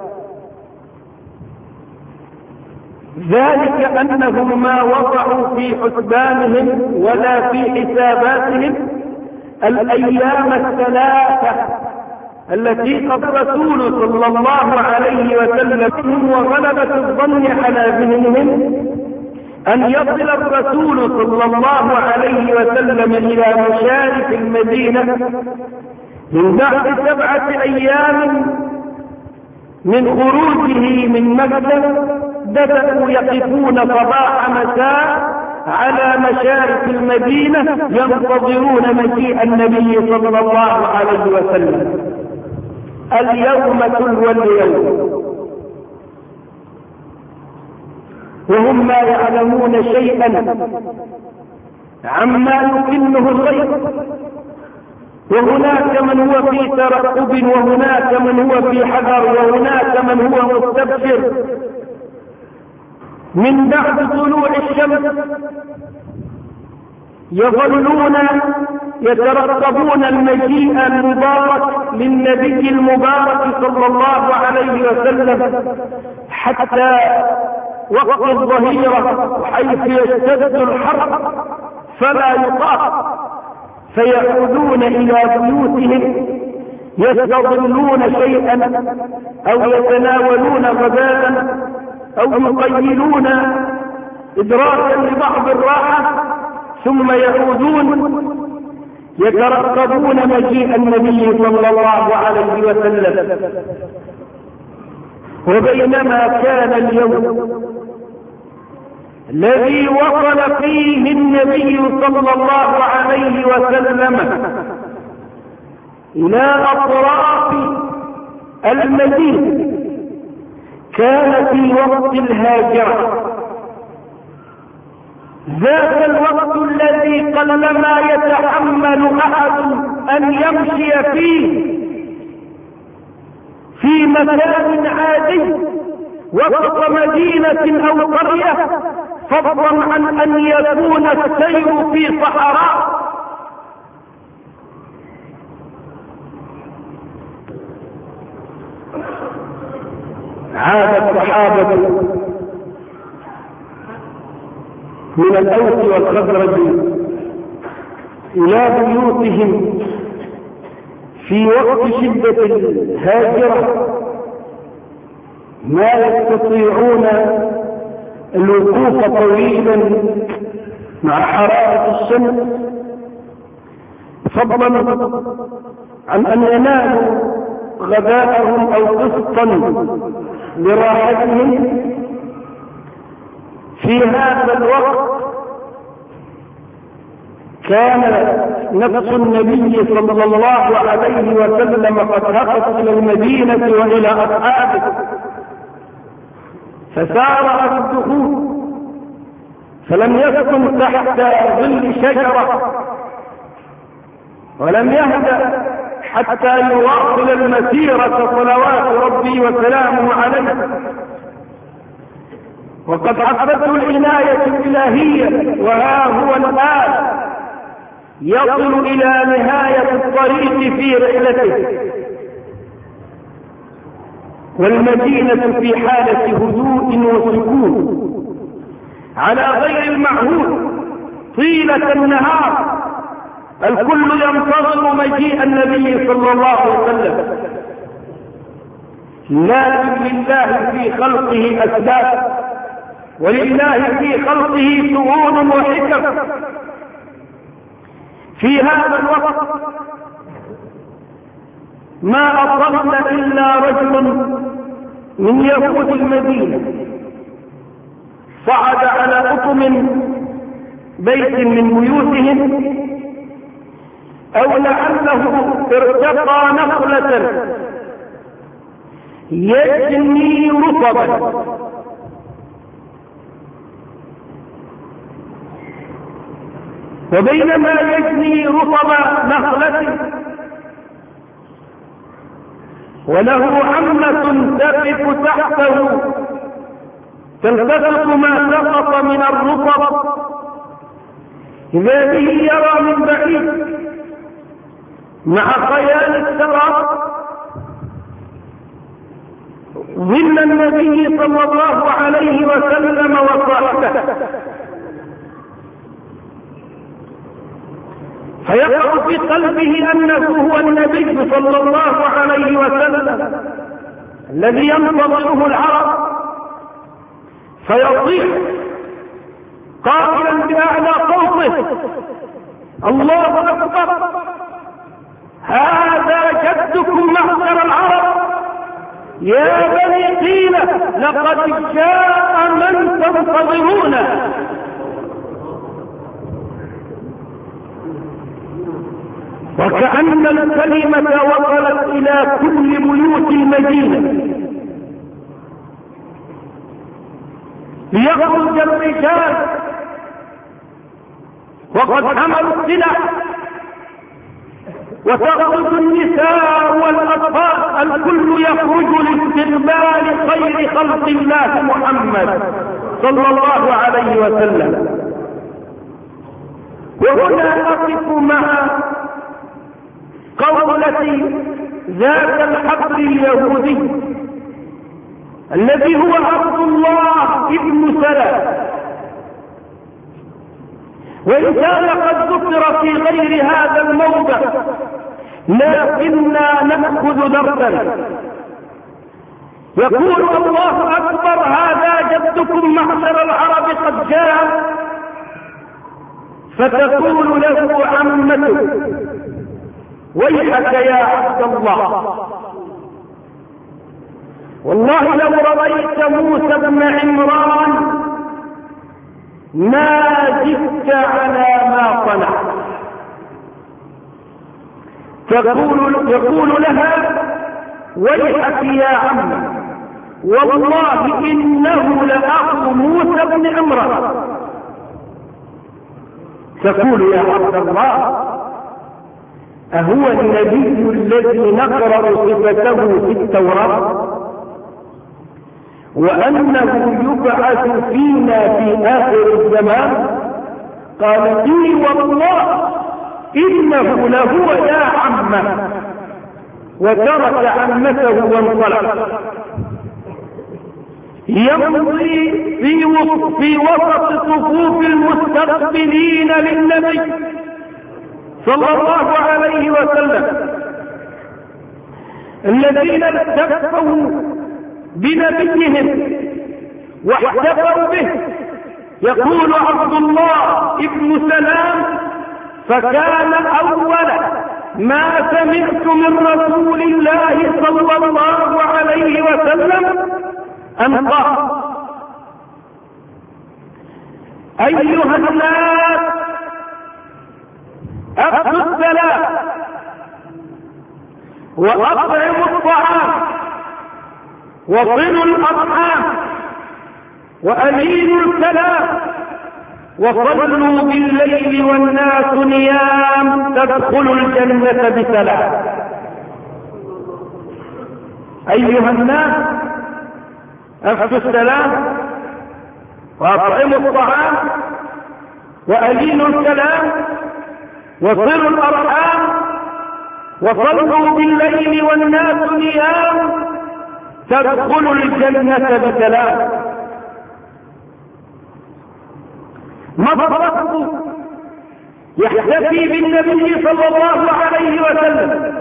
ذلك أنهم ما وضعوا في حسبانهم ولا في حساباتهم الأيام 3 التي قد رسول صلى الله عليه وسلم، وغلبة الظن على ذهنهم أن يصل الرسول صلى الله عليه وسلم إلى مشارف المدينة من بعد 7 أيام من خروجه من مكة. بدأوا يقفون صباح مساء على مشارف المدينة ينتظرون مجيء النبي صلى الله عليه وسلم. اليوم تلو اليوم وهم لا يعلمون شيئا عما يكنه الغيب، وهناك من هو في ترقب، وهناك من هو في حذر، وهناك من هو مستبشر. من بعد طلوع الشمس يظلون يترقبون المجيء المبارك للنبي المبارك صلى الله عليه وسلم حتى وقت الظهيرة حيث يشتد الحر فلا يطاق، فيعودون إلى بيوتهم يستظلون شيئا أو يتناولون غداء أو يقيلون إدراكا لبعض الراحة، ثم يعودون يترقبون مجيء النبي صلى الله عليه وسلم. وبينما كان اليوم الذي وصل فيه النبي صلى الله عليه وسلم إلى أطراف المدينة كان في وقت الهاجرة، ذاك الوقت الذي قلما يتحمل أحد أن يمشي فيه في مكان عادي وسط مدينة أو قرية، فضلا عن أن يكون السير في صحراء. عاد الصحابة من الأوس والخزرج إلى بيوتهم في وقت شدة الهاجرة، ما يستطيعون الوقوف طويلا مع حرارة الشمس، فضلا عن أن ينالوا غداءهم أو قسطا لراحتهم. في هذا الوقت كان نفس النبي صلى الله عليه وسلم قد هبط إلى المدينة وإلى أصحابه، فسارع بالدخول، فلم يسكن تحت ظل شجرة ولم يهدأ حتى يواصل المسيرة صلوات ربي وسلامه عليه. وقد حفظته العناية الإلهية، وها هو الآن يصل إلى نهاية الطريق في رحلته، والمدينة في حالة هدوء وسكون على غير المعهود طيلة النهار. الكل ينتظر مجيء النبي صلى الله عليه وسلم، لكن لله في خلقه أسباب، ولله في خلقه شؤون وحكم. في هذا الوقت ما أصبنا إلا رجل من يهود المدينة صعد على أطم بيت من بيوتهم، أو لعله ارتقى نخلة يجني رطبا، وبينما يجني رطب نخلة وله عمة تقف تحته تلتفت ما سقط من الرطب، إذا به يرى من بعيد مع خيال السراب ظل النبي صلى الله عليه وسلم وصحبه، فيقع في قلبه أنه هو النبي صلى الله عليه وسلم الذي ينتظره العرب، فيصيح قائلا بأعلى صوته: الله أكبر، هذا جدكم معشر العرب، يا بني قيل لقد جاء من تنتظرون. وكأن الكلمة وصلت إلى كل بيوت المدينة، ليخرج الرجال وقد حملوا السلاح، وتخرج النساء والأطفال، الكل يخرج لاستقبال خير خلق الله محمد صلى الله عليه وسلم. وهنا أقف مع قولة ذاك الحبر اليهودي الذي هو عبد الله ابن سلام، وإن كان قد ذكر في غير هذا الموضع، لكننا نأخذ درسا. يقول: الله أكبر، هذا جدكم معشر العرب قد جاء. فتقول له عمته: ويحك يا عبد الله، والله لو رأيت موسى بن عمران ما زدت على ما صنعت. يقول لها: ويحك يا عم، والله إنه لأخو موسى بن عمران. تقول: يا عبد الله، أهو النبي الذي نقرأ صفته في التوراة وأنه يبعث فينا في آخر الزمان؟ قال: إي والله إنه لهو يا عمه. وترك عمته وانطلق يمضي في وسط صفوف المستقبلين للنبي صلى الله عليه وسلم الذين التفوا بنبيهم واحتفوا به. يقول عبد الله ابن سلام: فكان أول ما سمعت من رسول الله صلى الله عليه وسلم أن قال: أيها الناس، أفشوا السلام وأطعموا الطعام وصلوا الأرحام وألينوا الكلام وصلوا بالليل والناس نيام تدخلوا الجنة بسلام. أيها الناس، أفشوا السلام وأطعموا الطعام وألينوا الكلام وصلوا الأرحام وصلوا بالليل والناس نيام تدخلوا الجنة بسلام. مضربه يحتفي بالنبي صلى الله عليه وسلم،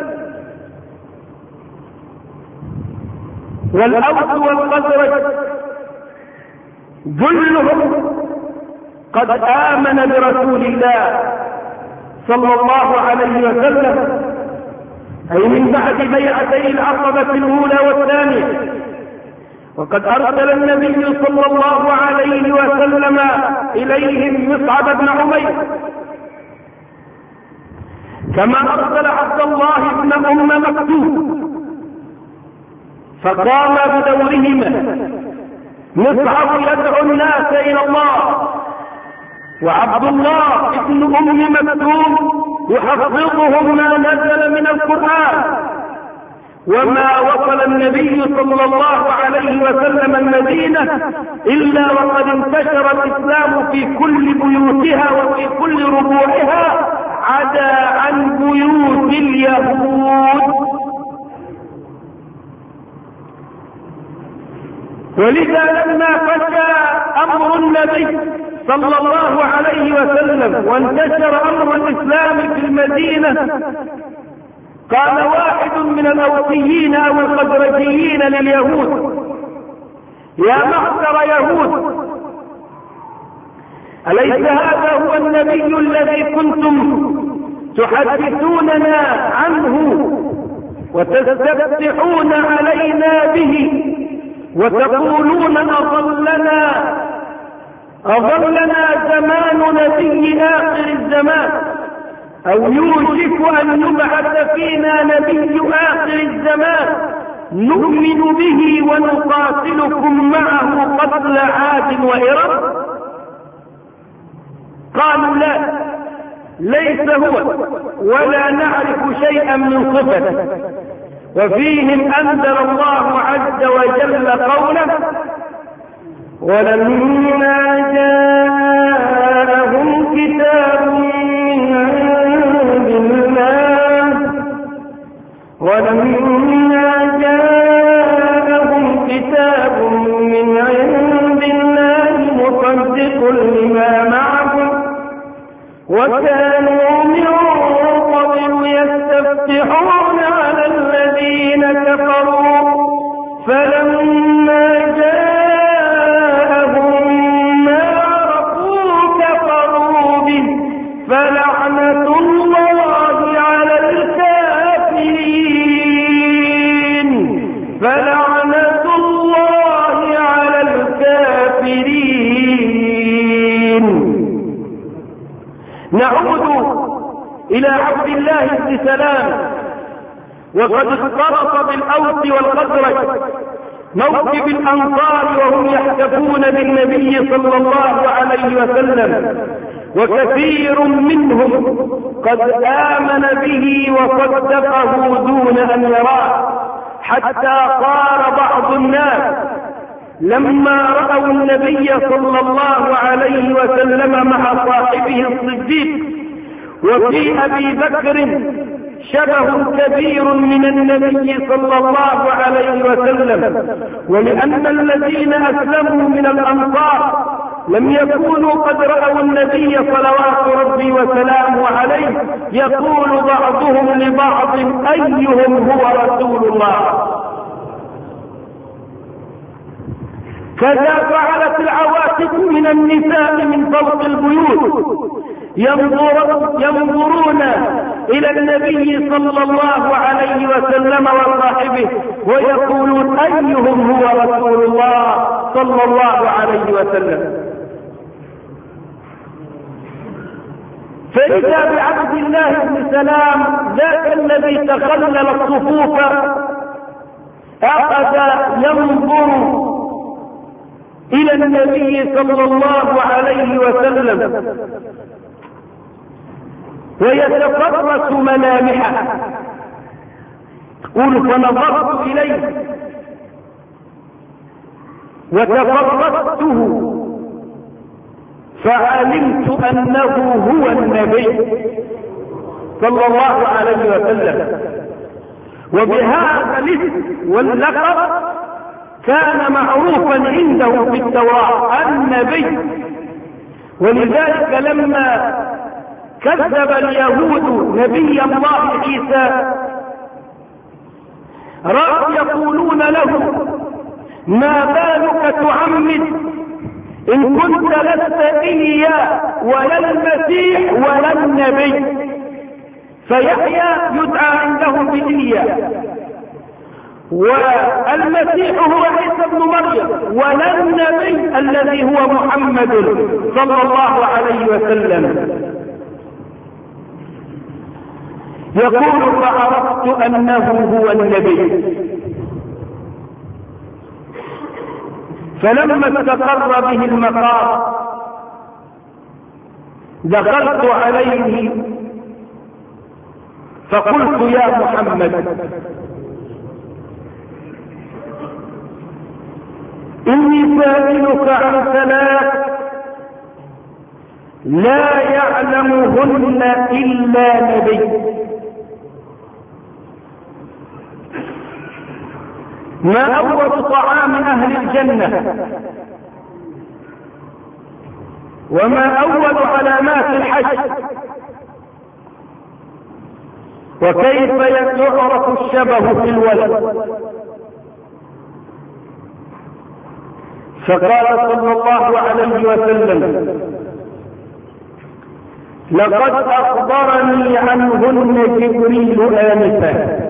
والأوس والخزرج كلهم قد آمن برسول الله صلى الله عليه وسلم، أي من بعد بيعتي العقبة الأولى والثانية. وقد أرسل النبي صلى الله عليه وسلم إليهم مصعب بن عمير، كما أرسل عبد الله بن أم مكتوم، فقام بدورهما. مصعب يدعو الناس إلى الله، وعبد الله بن أم مكتوم يحفظهم ما نزل من القرآن. وما وصل النبي صلى الله عليه وسلم المدينة إلا وقد انتشر الإسلام في كل بيوتها وفي كل ربوعها عدا عن بيوت اليهود. ولذا لما فشى أمر النبي صلى الله عليه وسلم وانتشر أمر الإسلام في المدينة، قال واحد من الأوسيين أو الخزرجيين لليهود: يا معشر يهود، أليس هذا هو النبي الذي كنتم تحدثوننا عنه وتستفتحون علينا به وتقولون أظلنا زمان نبي آخر الزمان، أو يوشك أن يبعث فينا نبي آخر الزمان نؤمن به ونقاتلكم معه قتل عاد وإرم؟ قالوا: لا، ليس هو، ولا نعرف شيئا من صفته. وفيهم أنزل الله عز وجل قوله: ولما جاءهم كتاب من عند الله مصدق لما معهم وكانوا من قبل يستفتحون على الذين كفروا فلما جاءهم ما عرفوا كفروا به نعود إلى عبد الله بن سلام، وقد اختلط بالأوس والخزرج موكب الأنصار وهم يحتفون بالنبي صلى الله عليه وسلم، وكثير منهم قد آمن به وصدقه دون أن يراه، حتى قال بعض الناس لما رأوا النبي صلى الله عليه وسلم مع صاحبه الصديق وفي أبي بكر شبه كبير من النبي صلى الله عليه وسلم، ولأن الذين أسلموا من الأنصار لم يكونوا قد رأوا النبي صلوات ربي وسلامه عليه، يقول بعضهم لبعض أيهم هو رسول الله. كذا فعلت العواتق من النساء من فوق البيوت ينظرون إلى النبي صلى الله عليه وسلم وصاحبه ويقولون أيهم هو رسول الله صلى الله عليه وسلم. فإذا بعبد الله بن سلام ذاك الذي تخلل الصفوف أخذ ينظر إلى النبي صلى الله عليه وسلم ويتفرس ملامحه. قل فنظرت إليه وتفرسته فعلمت أنه هو النبي صلى الله عليه وسلم، وبهذا الاسم واللقب كان معروفا عنده في التوراة النبي. ولذلك لما كذب اليهود نبي الله عيسى رأوا يقولون له ما بالك تعمد إن كنت لست إياه ولا المسيح ولا النبي. فيحيى يدعى عندهم بإياه، والمسيح هو عيسى بن مريم، ولا النبي الذي هو محمد صلى الله عليه وسلم. يقول فعرفت أنه هو النبي. فلما استقر به المقام دخلت عليه فقلت يا محمد إني سائلك عن ثلاث لا يعلمهن إلا نبي. ما أول طعام أهل الجنة، وما أول علامات الحج، وكيف يعرف الشبه في الولد. فقال صلى الله عليه وسلم لقد أخبرني عنهن جبريل آنفا.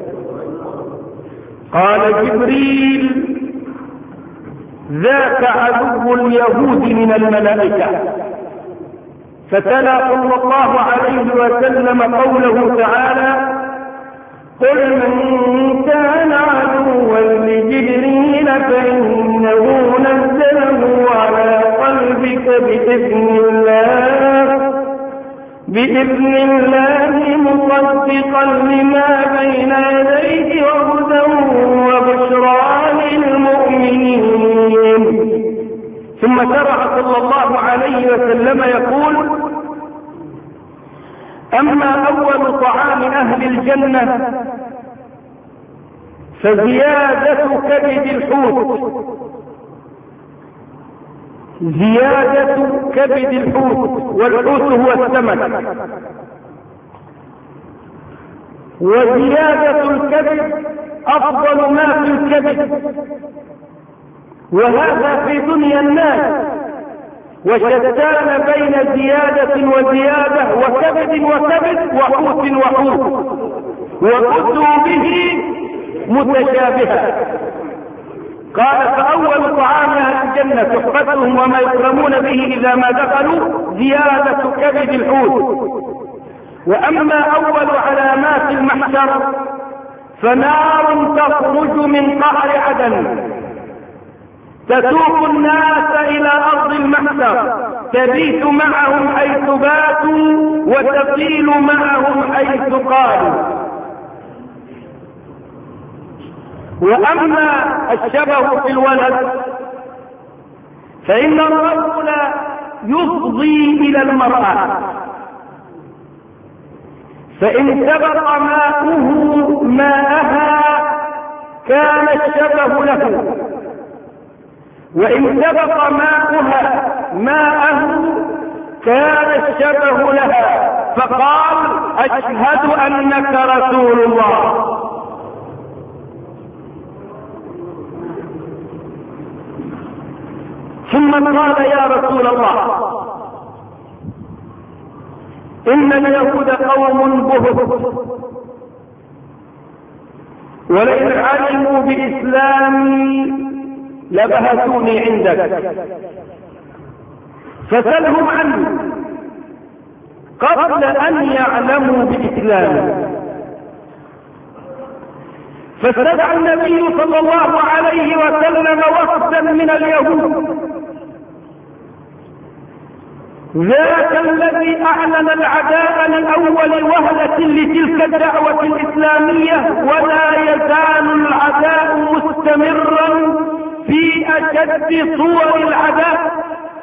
قال جبريل ذاك عدو اليهود من الملائكة. فتلا صلى الله عليه وسلم قوله تعالى قل من كان عدوا لجبريل فإنه نزله على قلبك بإذن الله مصدقا لما بين يديه وهدى وبشرى للمؤمنين. ثم شرع صلى الله عليه وسلم يقول أما أول طعام أهل الجنة فزيادة كبد الحوت، زيادة كبد الحوت، والحوت هو السمك، وزيادة الكبد أفضل ما في الكبد، وهذا في دنيا الناس، وشتان بين زيادة وزيادة وكبد وكبد وحوت وحوت، وأتوا به متشابها. قال فأول طعام أهل الجنة تحفتهم وما يكرمون به إذا ما دخلوا زيادة كبد الحوت. وأما أول علامات المحشر فنار تخرج من قعر عدن تسوق الناس إلى أرض المحشر، تبيت معهم حيث باتوا وتقيل معهم حيث قالوا. وأما الشبه في الولد فإن الرجل يفضي إلى المرأة، فإن سبق ماؤه ماءها كان الشبه له، وإن سبق ماؤها ماءه كان الشبه لها، فقال أشهد أنك رسول الله. ثم قال يا رسول الله إن اليهود قوم بهت، ولئن علموا بإسلامي لبهتوني عندك، فسلهم عنه قبل أن يعلموا بإسلامي. فاستدعى النبي صلى الله عليه وسلم وفدا من اليهود، ذاك الذي أعلن العداء لأول وهلة لتلك الدعوة الإسلامية، ولا يزال العداء مستمرا في أشد صور العداء.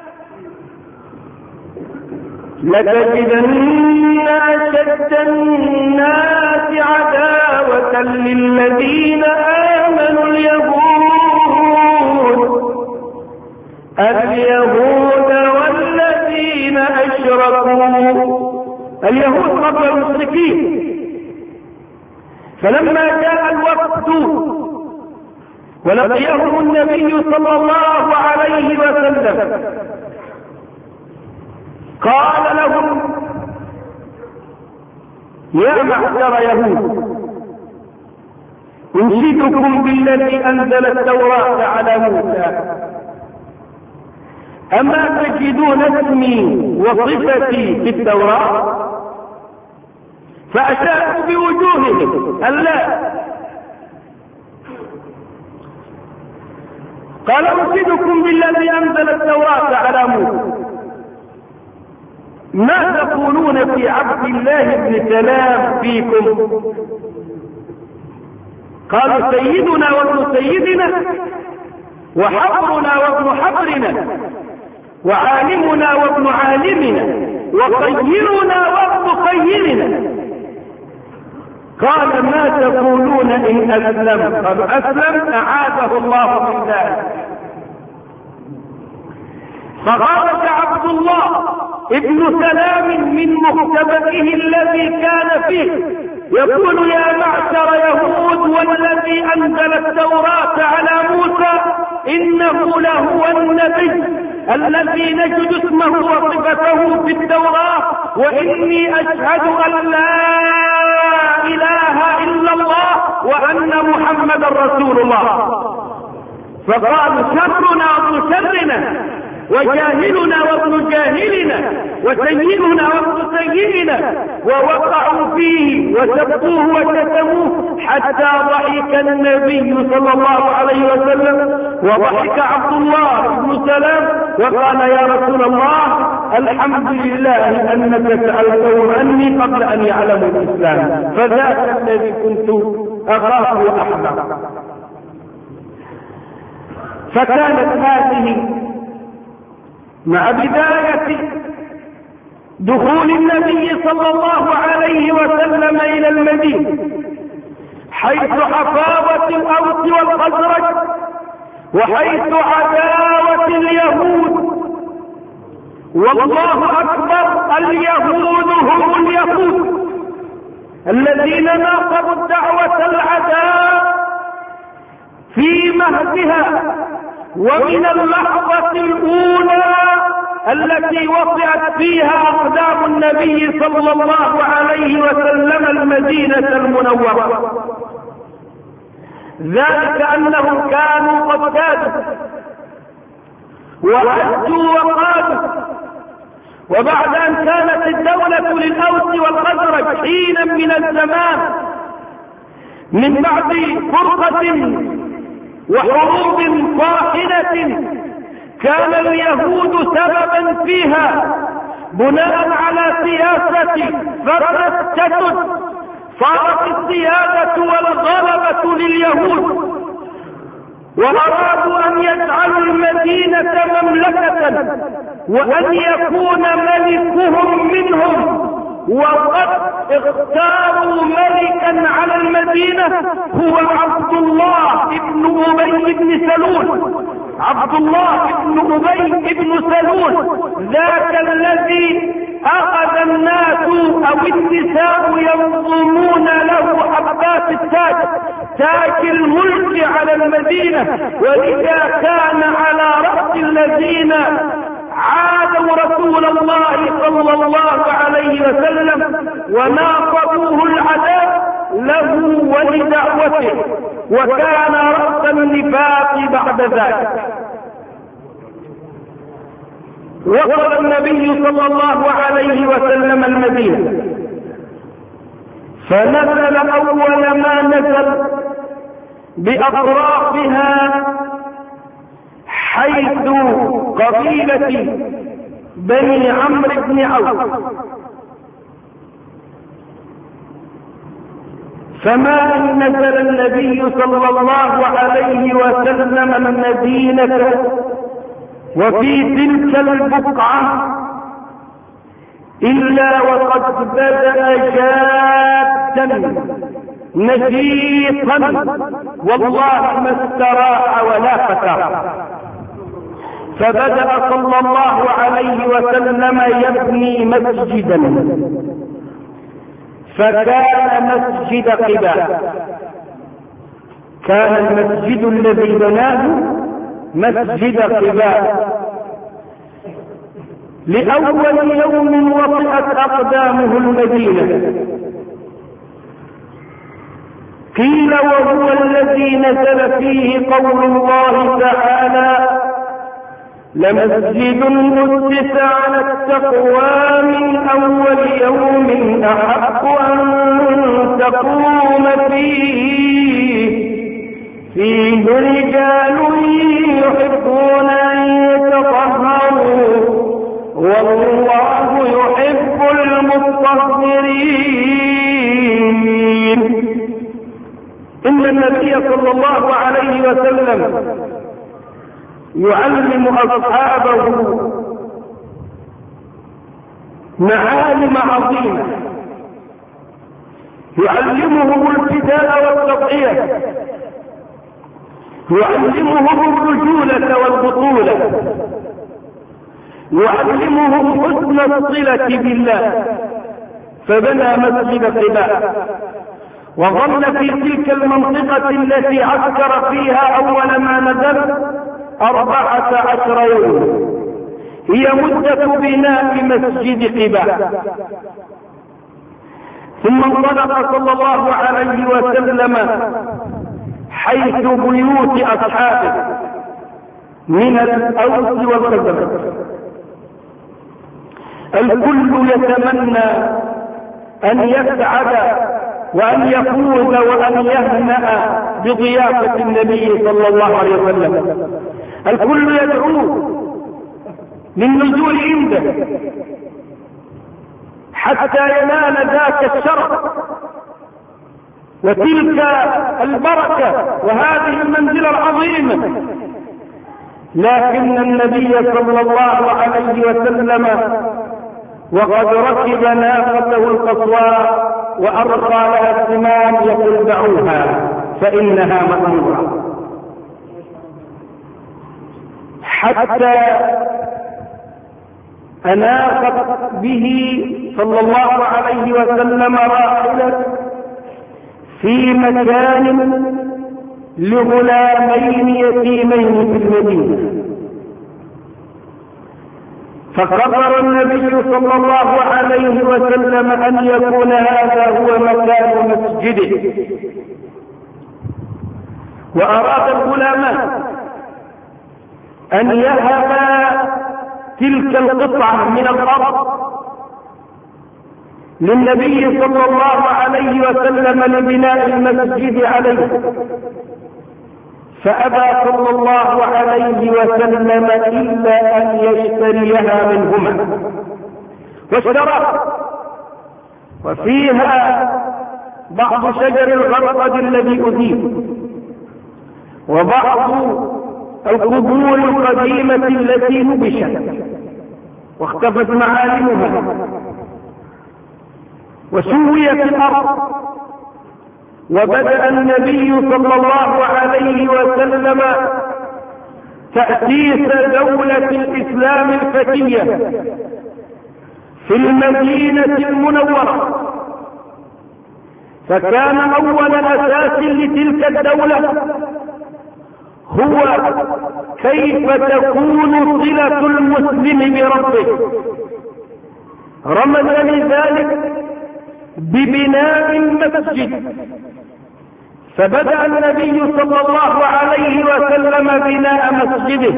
لتجدن أشد الناس عداوة للذين آمنوا اليهود والذين أشركوا. اليهود قبل المشركين. فلما جاء الوقت ولقيهم النبي صلى الله عليه وسلم قال لهم يا معشر يهود أنشدكم بالذي أنزل التوراة على موسى، أما تجدون اسمي وصفتي في التوراة؟ فأشاروا بوجوههم ألا. قال أنشدكم بالذي أنزل التوراة على موسى، ما تقولون في عبد الله بن سلام فيكم؟ قالوا سيدنا وابن سيدنا، وحبرنا وابن حبرنا، وعالمنا وابن عالمنا، وخيرنا وابن خيرنا. قال ما تقولون إن أسلم؟ قالوا أسلم، أعاذه الله من ذلك. فخرج عبد الله ابن سلام من مختبئه الذي كان فيه يقول يا معشر يهود والذي أنزل التوراة على موسى إنه لهو النبي الذي نجد اسمه وصفته في التوراة، وإني أشهد أن لا إله إلا الله وأن محمدا رسول الله. فقالوا شرنا وابن شرنا، وجاهلنا وابن جاهلنا، وسيدنا وابن سيدنا، ووقعوا فيه وسبوه وشتموه حتى ضحك النبي صلى الله عليه وسلم، وضحك عبد الله بن سلام وقال يا رسول الله الحمد لله أنك سألتهم عني قبل أن يعلموا الإسلام، فذاك الذي كنت أخاف وأحذر. فكانت هذه مع بداية دخول النبي صلى الله عليه وسلم إلى المدينة، حيث حفاظة الأوس والخزرج، وحيث عداوة اليهود. والله أكبر، اليهود هم اليهود الذين ناقضوا الدعوة العداء في مهدها، ومن اللحظة الأولى التي وقعت فيها أقدام النبي صلى الله عليه وسلم المدينة المنورة. ذلك أنهم كانوا قد كادوا وعجوا وقادوا، وبعد أن كانت الدولة للأوس والخزرج حينا من الزمان من بعد فرقة وحروب طاحنة كان اليهود سببا فيها بناء على سياسة فالتشدد، صارت السيادة والغلبة لليهود، وأرادوا أن يجعلوا المدينة مملكة وأن يكون ملكهم منهم، وقد اختاروا ملكا على المدينة هو عبد الله بن أبي بن سلول. عبد الله بن أبي بن سلول ذاك الذي أخذ الناس أو النساء ينظمون له حبات التاج، تاج الملك على المدينة، ولذا كان على رأس الذين عادوا رسول الله صلى الله عليه وسلم وناقضوه العداء له ولدعوته، وكان رأس النفاق بعد ذلك. وصل النبي صلى الله عليه وسلم المدينة، فنزل أول ما نزل بأطرافها حيث قبيلة بني عمرو بن عوف، فما أن نزل النبي صلى الله عليه وسلم المدينة وفي تلك البقعة إلا وقد بدأ جادا نشيطا والله ما استراح ولا فتر، فبدأ صلى الله عليه وسلم يبني مسجدا، فكان مسجد قباء، كان المسجد الذي بناه مسجد قباء. لأول يوم وطئت أقدامه المدينة، قيل وهو الذي نزل فيه قول الله تعالى: لمسجد أسس على التقوى من أول يوم أحق أن تقوم فيه رجال يحبون أن يتطهروا والله يحب المطهرين. إن النبي صلى الله عليه وسلم يعلم أصحابه معالم عظيمة، يعلمهم الفداء والتضحية، يعلمهم الرجولة والبطولة، يعلمهم حسن الصلة بالله، فبنى مسجد قباء وظل في تلك المنطقة التي عسكر فيها أول ما نزل 14 يوم، هي مدة بناء مسجد قباء. ثم انطلق صلى الله عليه وسلم حيث بيوت أصحابه من الأوس والخزرج. الكل يتمنى أن يسعد وأن يفوز وأن يهنأ بضيافة النبي صلى الله عليه وسلم، الكل يدعوه للنزول عنده حتى ينال ذاك الشرف وتلك البركة وهذه المنزلة العظيمة. لكن النبي صلى الله عليه وسلم وقد ركب ناقته القصواء وأرخى لها السمان يقول: دعوها فإنها مأمورة، حتى أناقت به صلى الله عليه وسلم راحلة في مكان لغلامين يتيمين في المدينة، فقرر النبي صلى الله عليه وسلم أن يكون هذا هو مكان مسجده، وأراد الغلامان أن يهبا تلك القطعة من الأرض للنبي صلى الله عليه وسلم لبناء المسجد عليه، فأبى صلى الله عليه وسلم إلا أن يشتريها منهما، واشترى، وفيها بعض شجر الغرقد الذي أذيب، وبعض القبور القديمة التي نبشت واختفت معالمها، وسويت الأرض. وبدأ النبي صلى الله عليه وسلم تأسيس دولة الإسلام الفتية في المدينة المنورة، فكان أول أساس لتلك الدولة هو كيف تكون صلة المسلم بربه، رمز لذلك ببناء المسجد. فبدأ النبي صلى الله عليه وسلم بناء مسجده،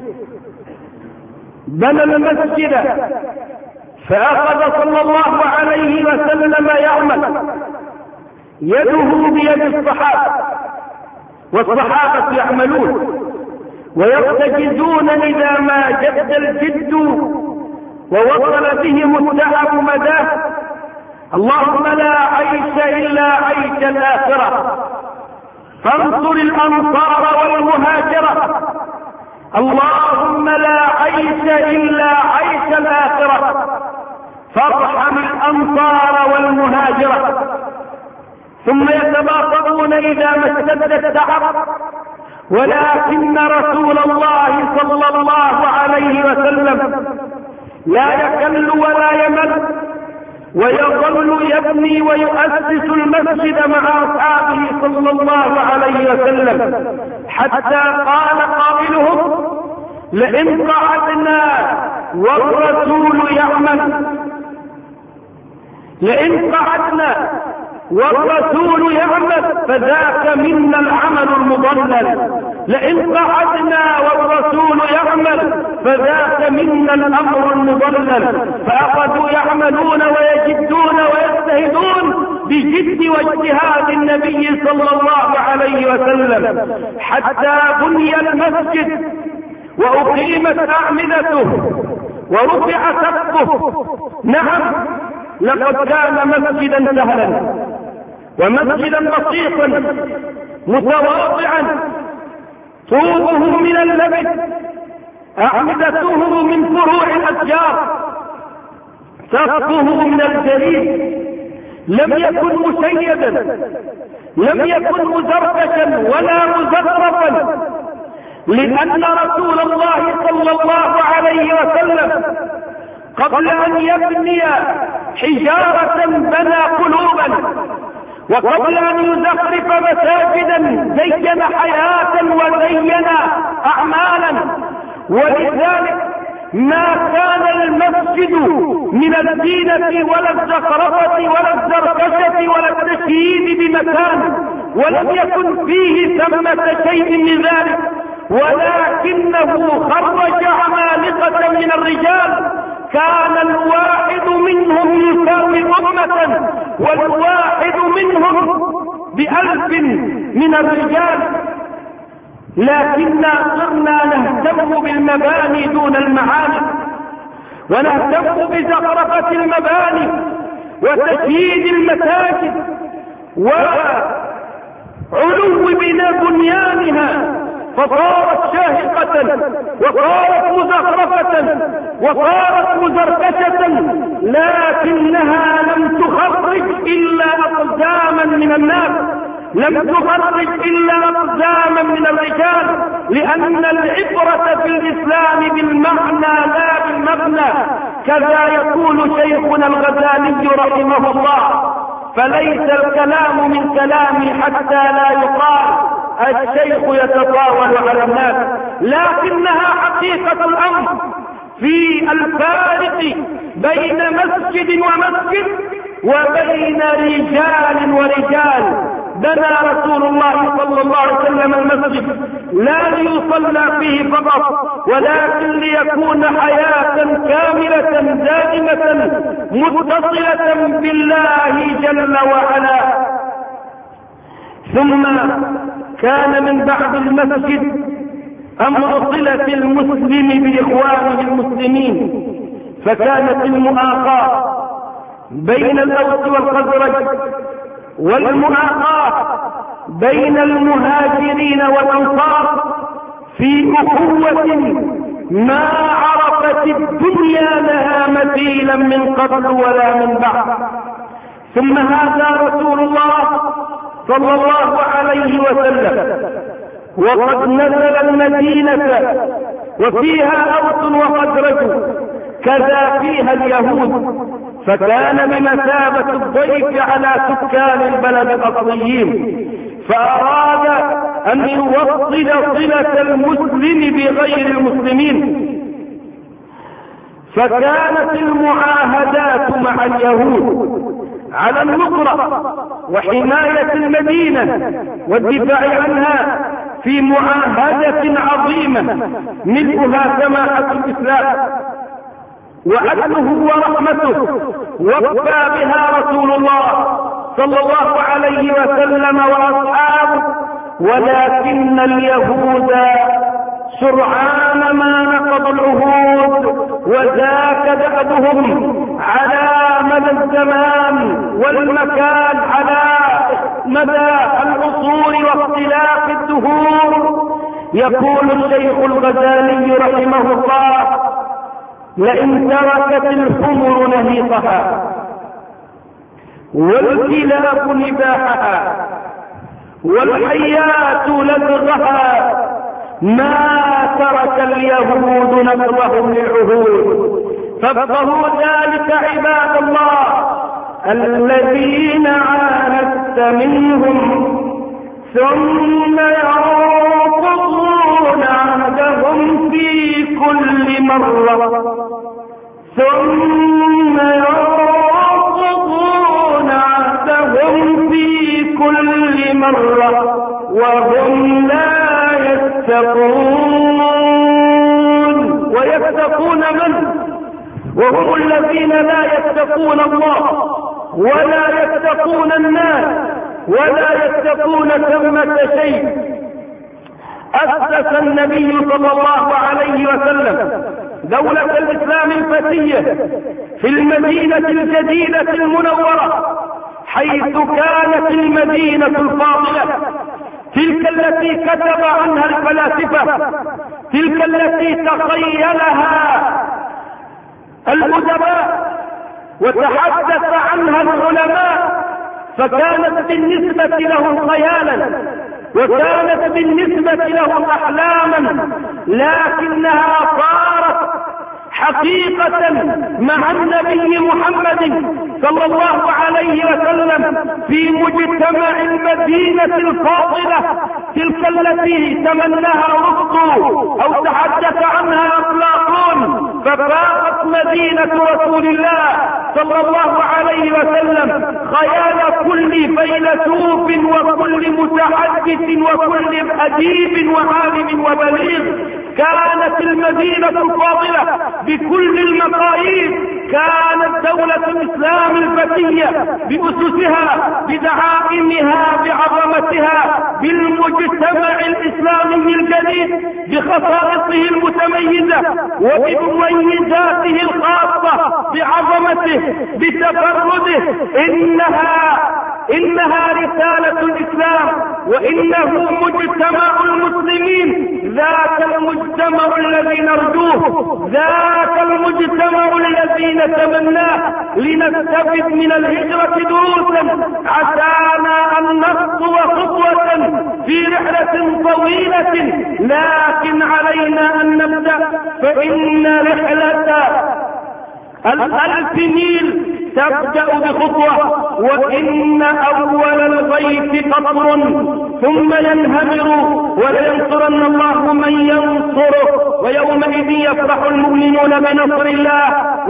بنى المسجد، فأخذ صلى الله عليه وسلم يعمل، يده بيد الصحابة، والصحابة يعملون ويرتجزون إذا ما جد الجد ووصل بهم التعب مداه. اللهم لا عيش إلا عيش الآخرة، فانصر الأنصار والمهاجرة. اللهم لا عيش إلا عيش الآخرة، فارحم الأنصار والمهاجرة. ثم يتباطؤون إذا ما اشتد التعب، ولكن رسول الله صلى الله عليه وسلم لا يكل ولا يمل، ويظل يبني ويؤسس المسجد مع أصحابه صلى الله عليه وسلم، حتى قال قائلهم: لئن قعدنا والرسول يعمل، لئن قعدنا والرسول يعمل فذاك منا العمل المضلل، لئن قعدنا والرسول يعمل فذاك منا الأمر المضلل. فأخذوا يعملون ويجدون ويجتهدون بجد واجتهاد النبي صلى الله عليه وسلم، حتى بني المسجد وأقيمت أعمدته ورفع سقفه. نعم، لقد كان مسجدا سهلا ومسجدا بسيطا متواضعا، طوبه من اللبن، أعمدته من فروع الأشجار، سقفه من الجليد، لم يكن مشيدا، لم يكن مزركشا ولا مزخرفا، لأن رسول الله صلى الله عليه وسلم قبل أن يبني حجارة بنى قلوبا، وقبل أن يزخرف مساجدا زين حياة وزين أعمالا. ولذلك ما كان المسجد من الزينة ولا الزخرفة ولا الزركشة ولا التشييد بمكان، ولم يكن فيه ثمة شيء من ذلك، ولكنه خرج عمالقة من الرجال، كان الواحد منهم يساوي أمة، والواحد منهم ب1000 من الرجال. لكننا صرنا نهتم بالمباني دون المعاني، ونهتم بزخرفة المباني وتشييد المساجد وعلو بنيانها، فصارت شاهقة وصارت مزخرفة وصارت مزركشة، لكنها لم تخرج إلا أقداما من الناس، لم تخرج إلا أقداما من الرجال، لأن العبرة في الإسلام بالمعنى لا بالمبنى. كذا يقول شيخنا الغزالي رحمه الله: فليس الكلام من كلامي حتى لا يقال الشيخ يتطاول على الناس، لكنها حقيقة الأمر في الفارق بين مسجد ومسجد وبين رجال ورجال، بنى رسول الله صلى الله عليه وسلم المسجد لا ليصلى فيه فقط، ولكن ليكون حياة كاملة دائمة متصلة بالله جل وعلا. ثم كان من بعد المسجد أمر صلة المسلم بإخوانه المسلمين، فكانت المؤاخاة بين الأوس والخزرج والمؤاخاة بين المهاجرين والأنصار في أخوة ما عرفت الدنيا لها مثيلا من قبل ولا من بعد. ثم هذا رسول الله صلى الله عليه وسلم وقد نزل المدينة وفيها أوس وخزرج كذا فيها اليهود، فكان بمثابة الضيف على سكان البلد الأصليين، فأراد أن يوصل صلة المسلم بغير المسلمين، فكانت المعاهدات مع اليهود على النصرة وحماية المدينة والدفاع عنها في معاهدة عظيمة ملؤها سماحة الإسلام وعدله ورحمته، وفى بها رسول الله صلى الله عليه وسلم وأصحابه، ولكن اليهود سرعان ما نقضوا العهود، وذاك دأبهم على مدى الزمان والمكان، على مدى العصور واختلاف الدهور. يقول الشيخ الغزالي رحمه الله: لئن تركت الحمر نهيقها والكلاب نباحها والحيات لدغها ما ترك اليهود نقضهم للعهود. فافقهوا ذلك عباد الله الذين عاهدت منهم ثم ينقضون عهدهم في كل مرة، ثم ينقضون عهدهم في كل مرة وهم لا يتقون. ويتقون من؟ وهم الذين لا يتقون الله ولا يتقون الناس ولا يتقون ثمة شيء. أسس النبي صلى الله عليه وسلم دولة الإسلام الفتية في المدينة الجديدة المنورة، حيث كانت المدينة الفاضلة، تلك التي كتب عنها الفلاسفة، تلك التي تخيلها الأدباء وتحدث عنها العلماء، فكانت بالنسبة لهم خيالا وكانت بالنسبة لهم أحلاما، لكنها صارت حقيقة مع النبي محمد صلى الله عليه وسلم في مجتمع المدينة الفاضلة، تلك التي تمناها رسل أو تحدث عنها أفلاطون، ففاقت مدينة رسول الله صلى الله عليه وسلم خيال كل فيلسوف وكل متحدث وكل أديب وعالم وبليغ. كانت المدينة الفاضلة بكل المقاييس، كانت دولة الإسلام الفتية بأسسها بدعائمها بعظمتها بالمجتمع الإسلامي الجديد بخصائصه المتميزة وبمميزاته الخاصة بعظمته بتفرده. إنها رسالة الإسلام وإنه مجتمع المسلمين، ذاك المجتمع الذي نرجوه، ذاك المجتمع الذي نتمناه، لنستفد من الهجرة دروسا عسانا أن نخطو خطوة في رحلة طويلة، لكن علينا أن نبدأ، فإن رحلة ال1000 ميل تبدأ بخطوة، وإن أول الغيث قطر ثم ينهمر، ولينصرن الله من ينصره، ويومئذ يفرح المؤمنون بنصر الله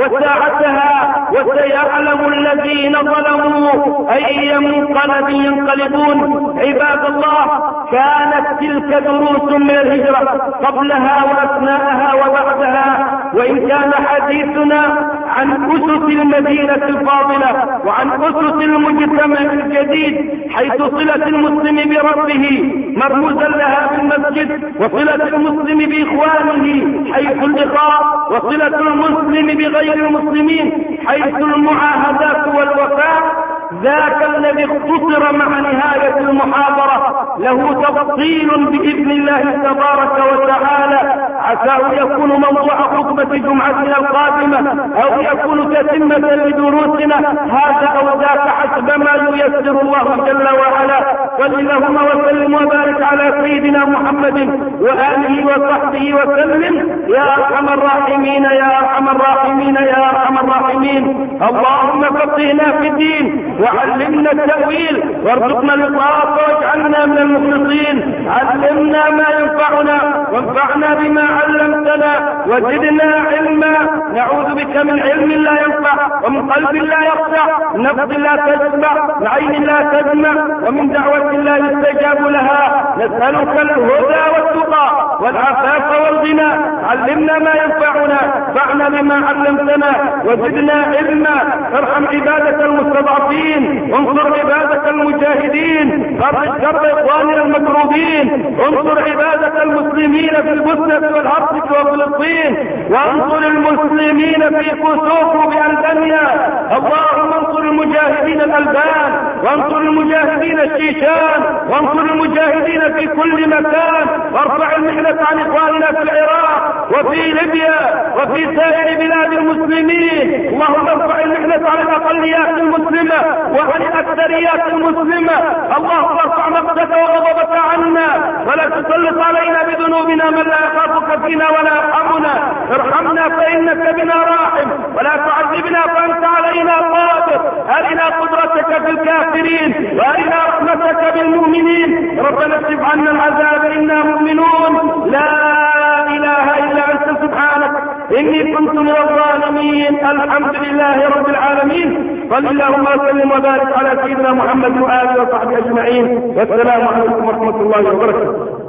وساعتها، وسيعلم الذين ظلموا أي منقلب ينقلبون. عباد الله، كانت تلك دروس من الهجرة قبلها وأثناءها وبعدها، وإن كان حديثنا عن أسس المدينة الفاضلة وعن أسس المجتمع الجديد، حيث صلة المسلم بربه مرموزا لها بالمسجد، وصلة المسلم بإخوانه حيث اللقاء، وصلة المسلم بغير المسلمين حيث المعاهدات والوفاء. ذاك الذي اختصر مع نهاية المحاضرة له تفصيل بإذن الله تبارك وتعالى، عساه يكون موضوع خطبة جمعتنا القادمة، أو يكون تتمة لدروسنا هذا أو ذاك حسب ما ييسر الله جل وعلا. صل اللهم وسلم وبارك على سيدنا محمد وآله وصحبه وسلم، يا أرحم الراحمين يا أرحم الراحمين يا أرحم الراحمين. اللهم فقهنا في الدين وعلمنا التأويل وارزقنا الإطاعة واجعلنا من المخلصين. علمنا ما ينفعنا وانفعنا بما علمتنا وزدنا علما. نعوذ بك من علم لا ينفع ومن قلب لا يخشع، نفس لا تشبع، من عين لا تدمع، ومن دعوة لا يستجاب لها. نسألك الهدى والتقى والعفاف والغنى. علمنا ما ينفعنا، انفعنا بما علمتنا وزدنا علما. ارحم عبادك المستضعفين، وانصر عبادك المجاهدين، فرج شر اخواننا المكروبين، انصر عبادك المسلمين في البوسنة والهرسك وفلسطين، وانصر المسلمين في كسوف بألبانيا. اللهم انصر المجاهدين الألبان، وانصر المجاهدين الشيشان، وانصر المجاهدين في كل مكان، وارفع المحنة عن اخواننا في العراق وفي ليبيا وفي سائر بلاد المسلمين. اللهم ارفع المحنة عن الاقليات المسلمة وعن الاكثريات المسلمة. اللهم ارفع مقتك وغضبك عنا، ولا تسلط علينا بذنوبنا من لا يخافك فينا ولا يرحمنا. ارحمنا فانك بنا راحم، ولا تعذبنا فانت علينا قادر. ارنا قدرتك في الكافرين، وارنا رحمتك بالمؤمنين. ربنا اكشف عنا العذاب انا مؤمنون. لا اله الا انت سبحانك اني كنت من الظالمين. الحمد لله رب العالمين. صل اللهم وسلم وبارك على سيدنا محمد واله وصحبه اجمعين، والسلام عليكم ورحمه الله وبركاته.